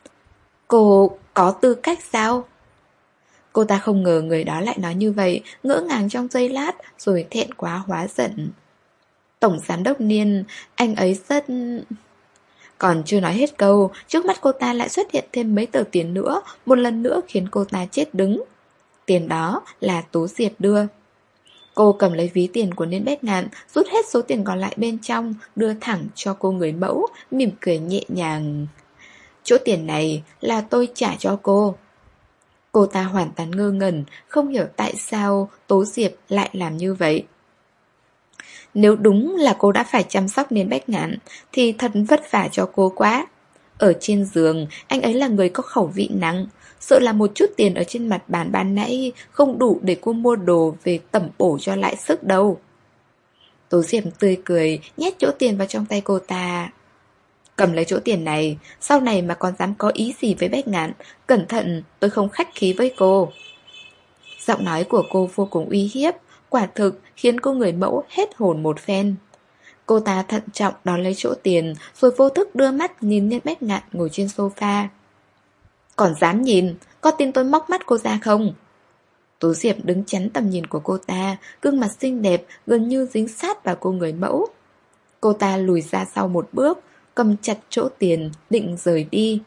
Cô có tư cách sao? Cô ta không ngờ người đó lại nói như vậy, ngỡ ngàng trong giây lát rồi thẹn quá hóa giận. Tổng giám đốc Niên, anh ấy rất... Còn chưa nói hết câu, trước mắt cô ta lại xuất hiện thêm mấy tờ tiền nữa, một lần nữa khiến cô ta chết đứng. Tiền đó là Tố Diệp đưa. Cô cầm lấy ví tiền của Niên Bách Ngạn, rút hết số tiền còn lại bên trong, đưa thẳng cho cô người mẫu, mỉm cười nhẹ nhàng. Chỗ tiền này là tôi trả cho cô. Cô ta hoàn toàn ngơ ngẩn, không hiểu tại sao Tố Diệp lại làm như vậy. Nếu đúng là cô đã phải chăm sóc Niên Bách Ngạn thì thật vất vả cho cô quá. Ở trên giường, anh ấy là người có khẩu vị nặng, sợ là một chút tiền ở trên mặt bàn ban nãy không đủ để cô mua đồ về tẩm bổ cho lại sức đâu. Tố Diệp tươi cười, nhét chỗ tiền vào trong tay cô ta. Cầm lấy chỗ tiền này, sau này mà còn dám có ý gì với Bách Ngạn, cẩn thận, tôi không khách khí với cô. Giọng nói của cô vô cùng uy hiếp, quả thực khiến cô người mẫu hết hồn một phen. Cô ta thận trọng đón lấy chỗ tiền, rồi vô thức đưa mắt nhìn Niên Bách Ngạn ngồi trên sofa. Còn dám nhìn, có tin tôi móc mắt cô ra không? Tố Diệp đứng chắn tầm nhìn của cô ta, gương mặt xinh đẹp gần như dính sát vào cô người mẫu. Cô ta lùi ra sau một bước, cầm chặt chỗ tiền, định rời đi.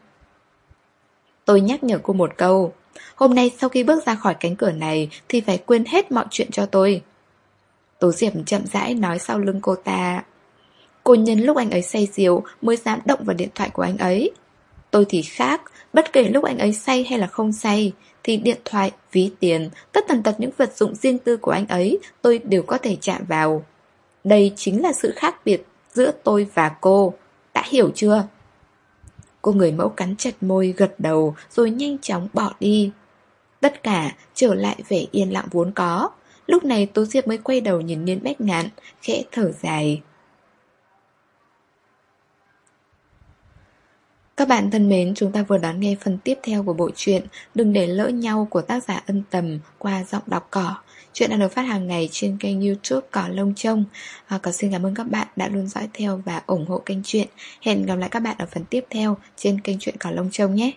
Tôi nhắc nhở cô một câu, hôm nay sau khi bước ra khỏi cánh cửa này thì phải quên hết mọi chuyện cho tôi. Tố Diệp chậm rãi nói sau lưng cô ta. Cô nhân lúc anh ấy say rượu mới dám động vào điện thoại của anh ấy. Tôi thì khác, bất kể lúc anh ấy say hay là không say, thì điện thoại, ví tiền, tất tần tật những vật dụng riêng tư của anh ấy tôi đều có thể chạm vào. Đây chính là sự khác biệt giữa tôi và cô, đã hiểu chưa? Cô người mẫu cắn chặt môi gật đầu rồi nhanh chóng bỏ đi. Tất cả trở lại vẻ yên lặng vốn có. Lúc này Tố Diệp mới quay đầu nhìn Niên Bách Ngạn, khẽ thở dài. Các bạn thân mến, chúng ta vừa đón nghe phần tiếp theo của bộ truyện Đừng để lỡ nhau của tác giả Ân Tầm qua giọng đọc Cỏ. Chuyện đang được phát hàng ngày trên kênh YouTube Cỏ Lông Trông. à, Cỏ xin cảm ơn các bạn đã luôn dõi theo và ủng hộ kênh truyện. Hẹn gặp lại các bạn ở phần tiếp theo trên kênh truyện Cỏ Lông Trông nhé.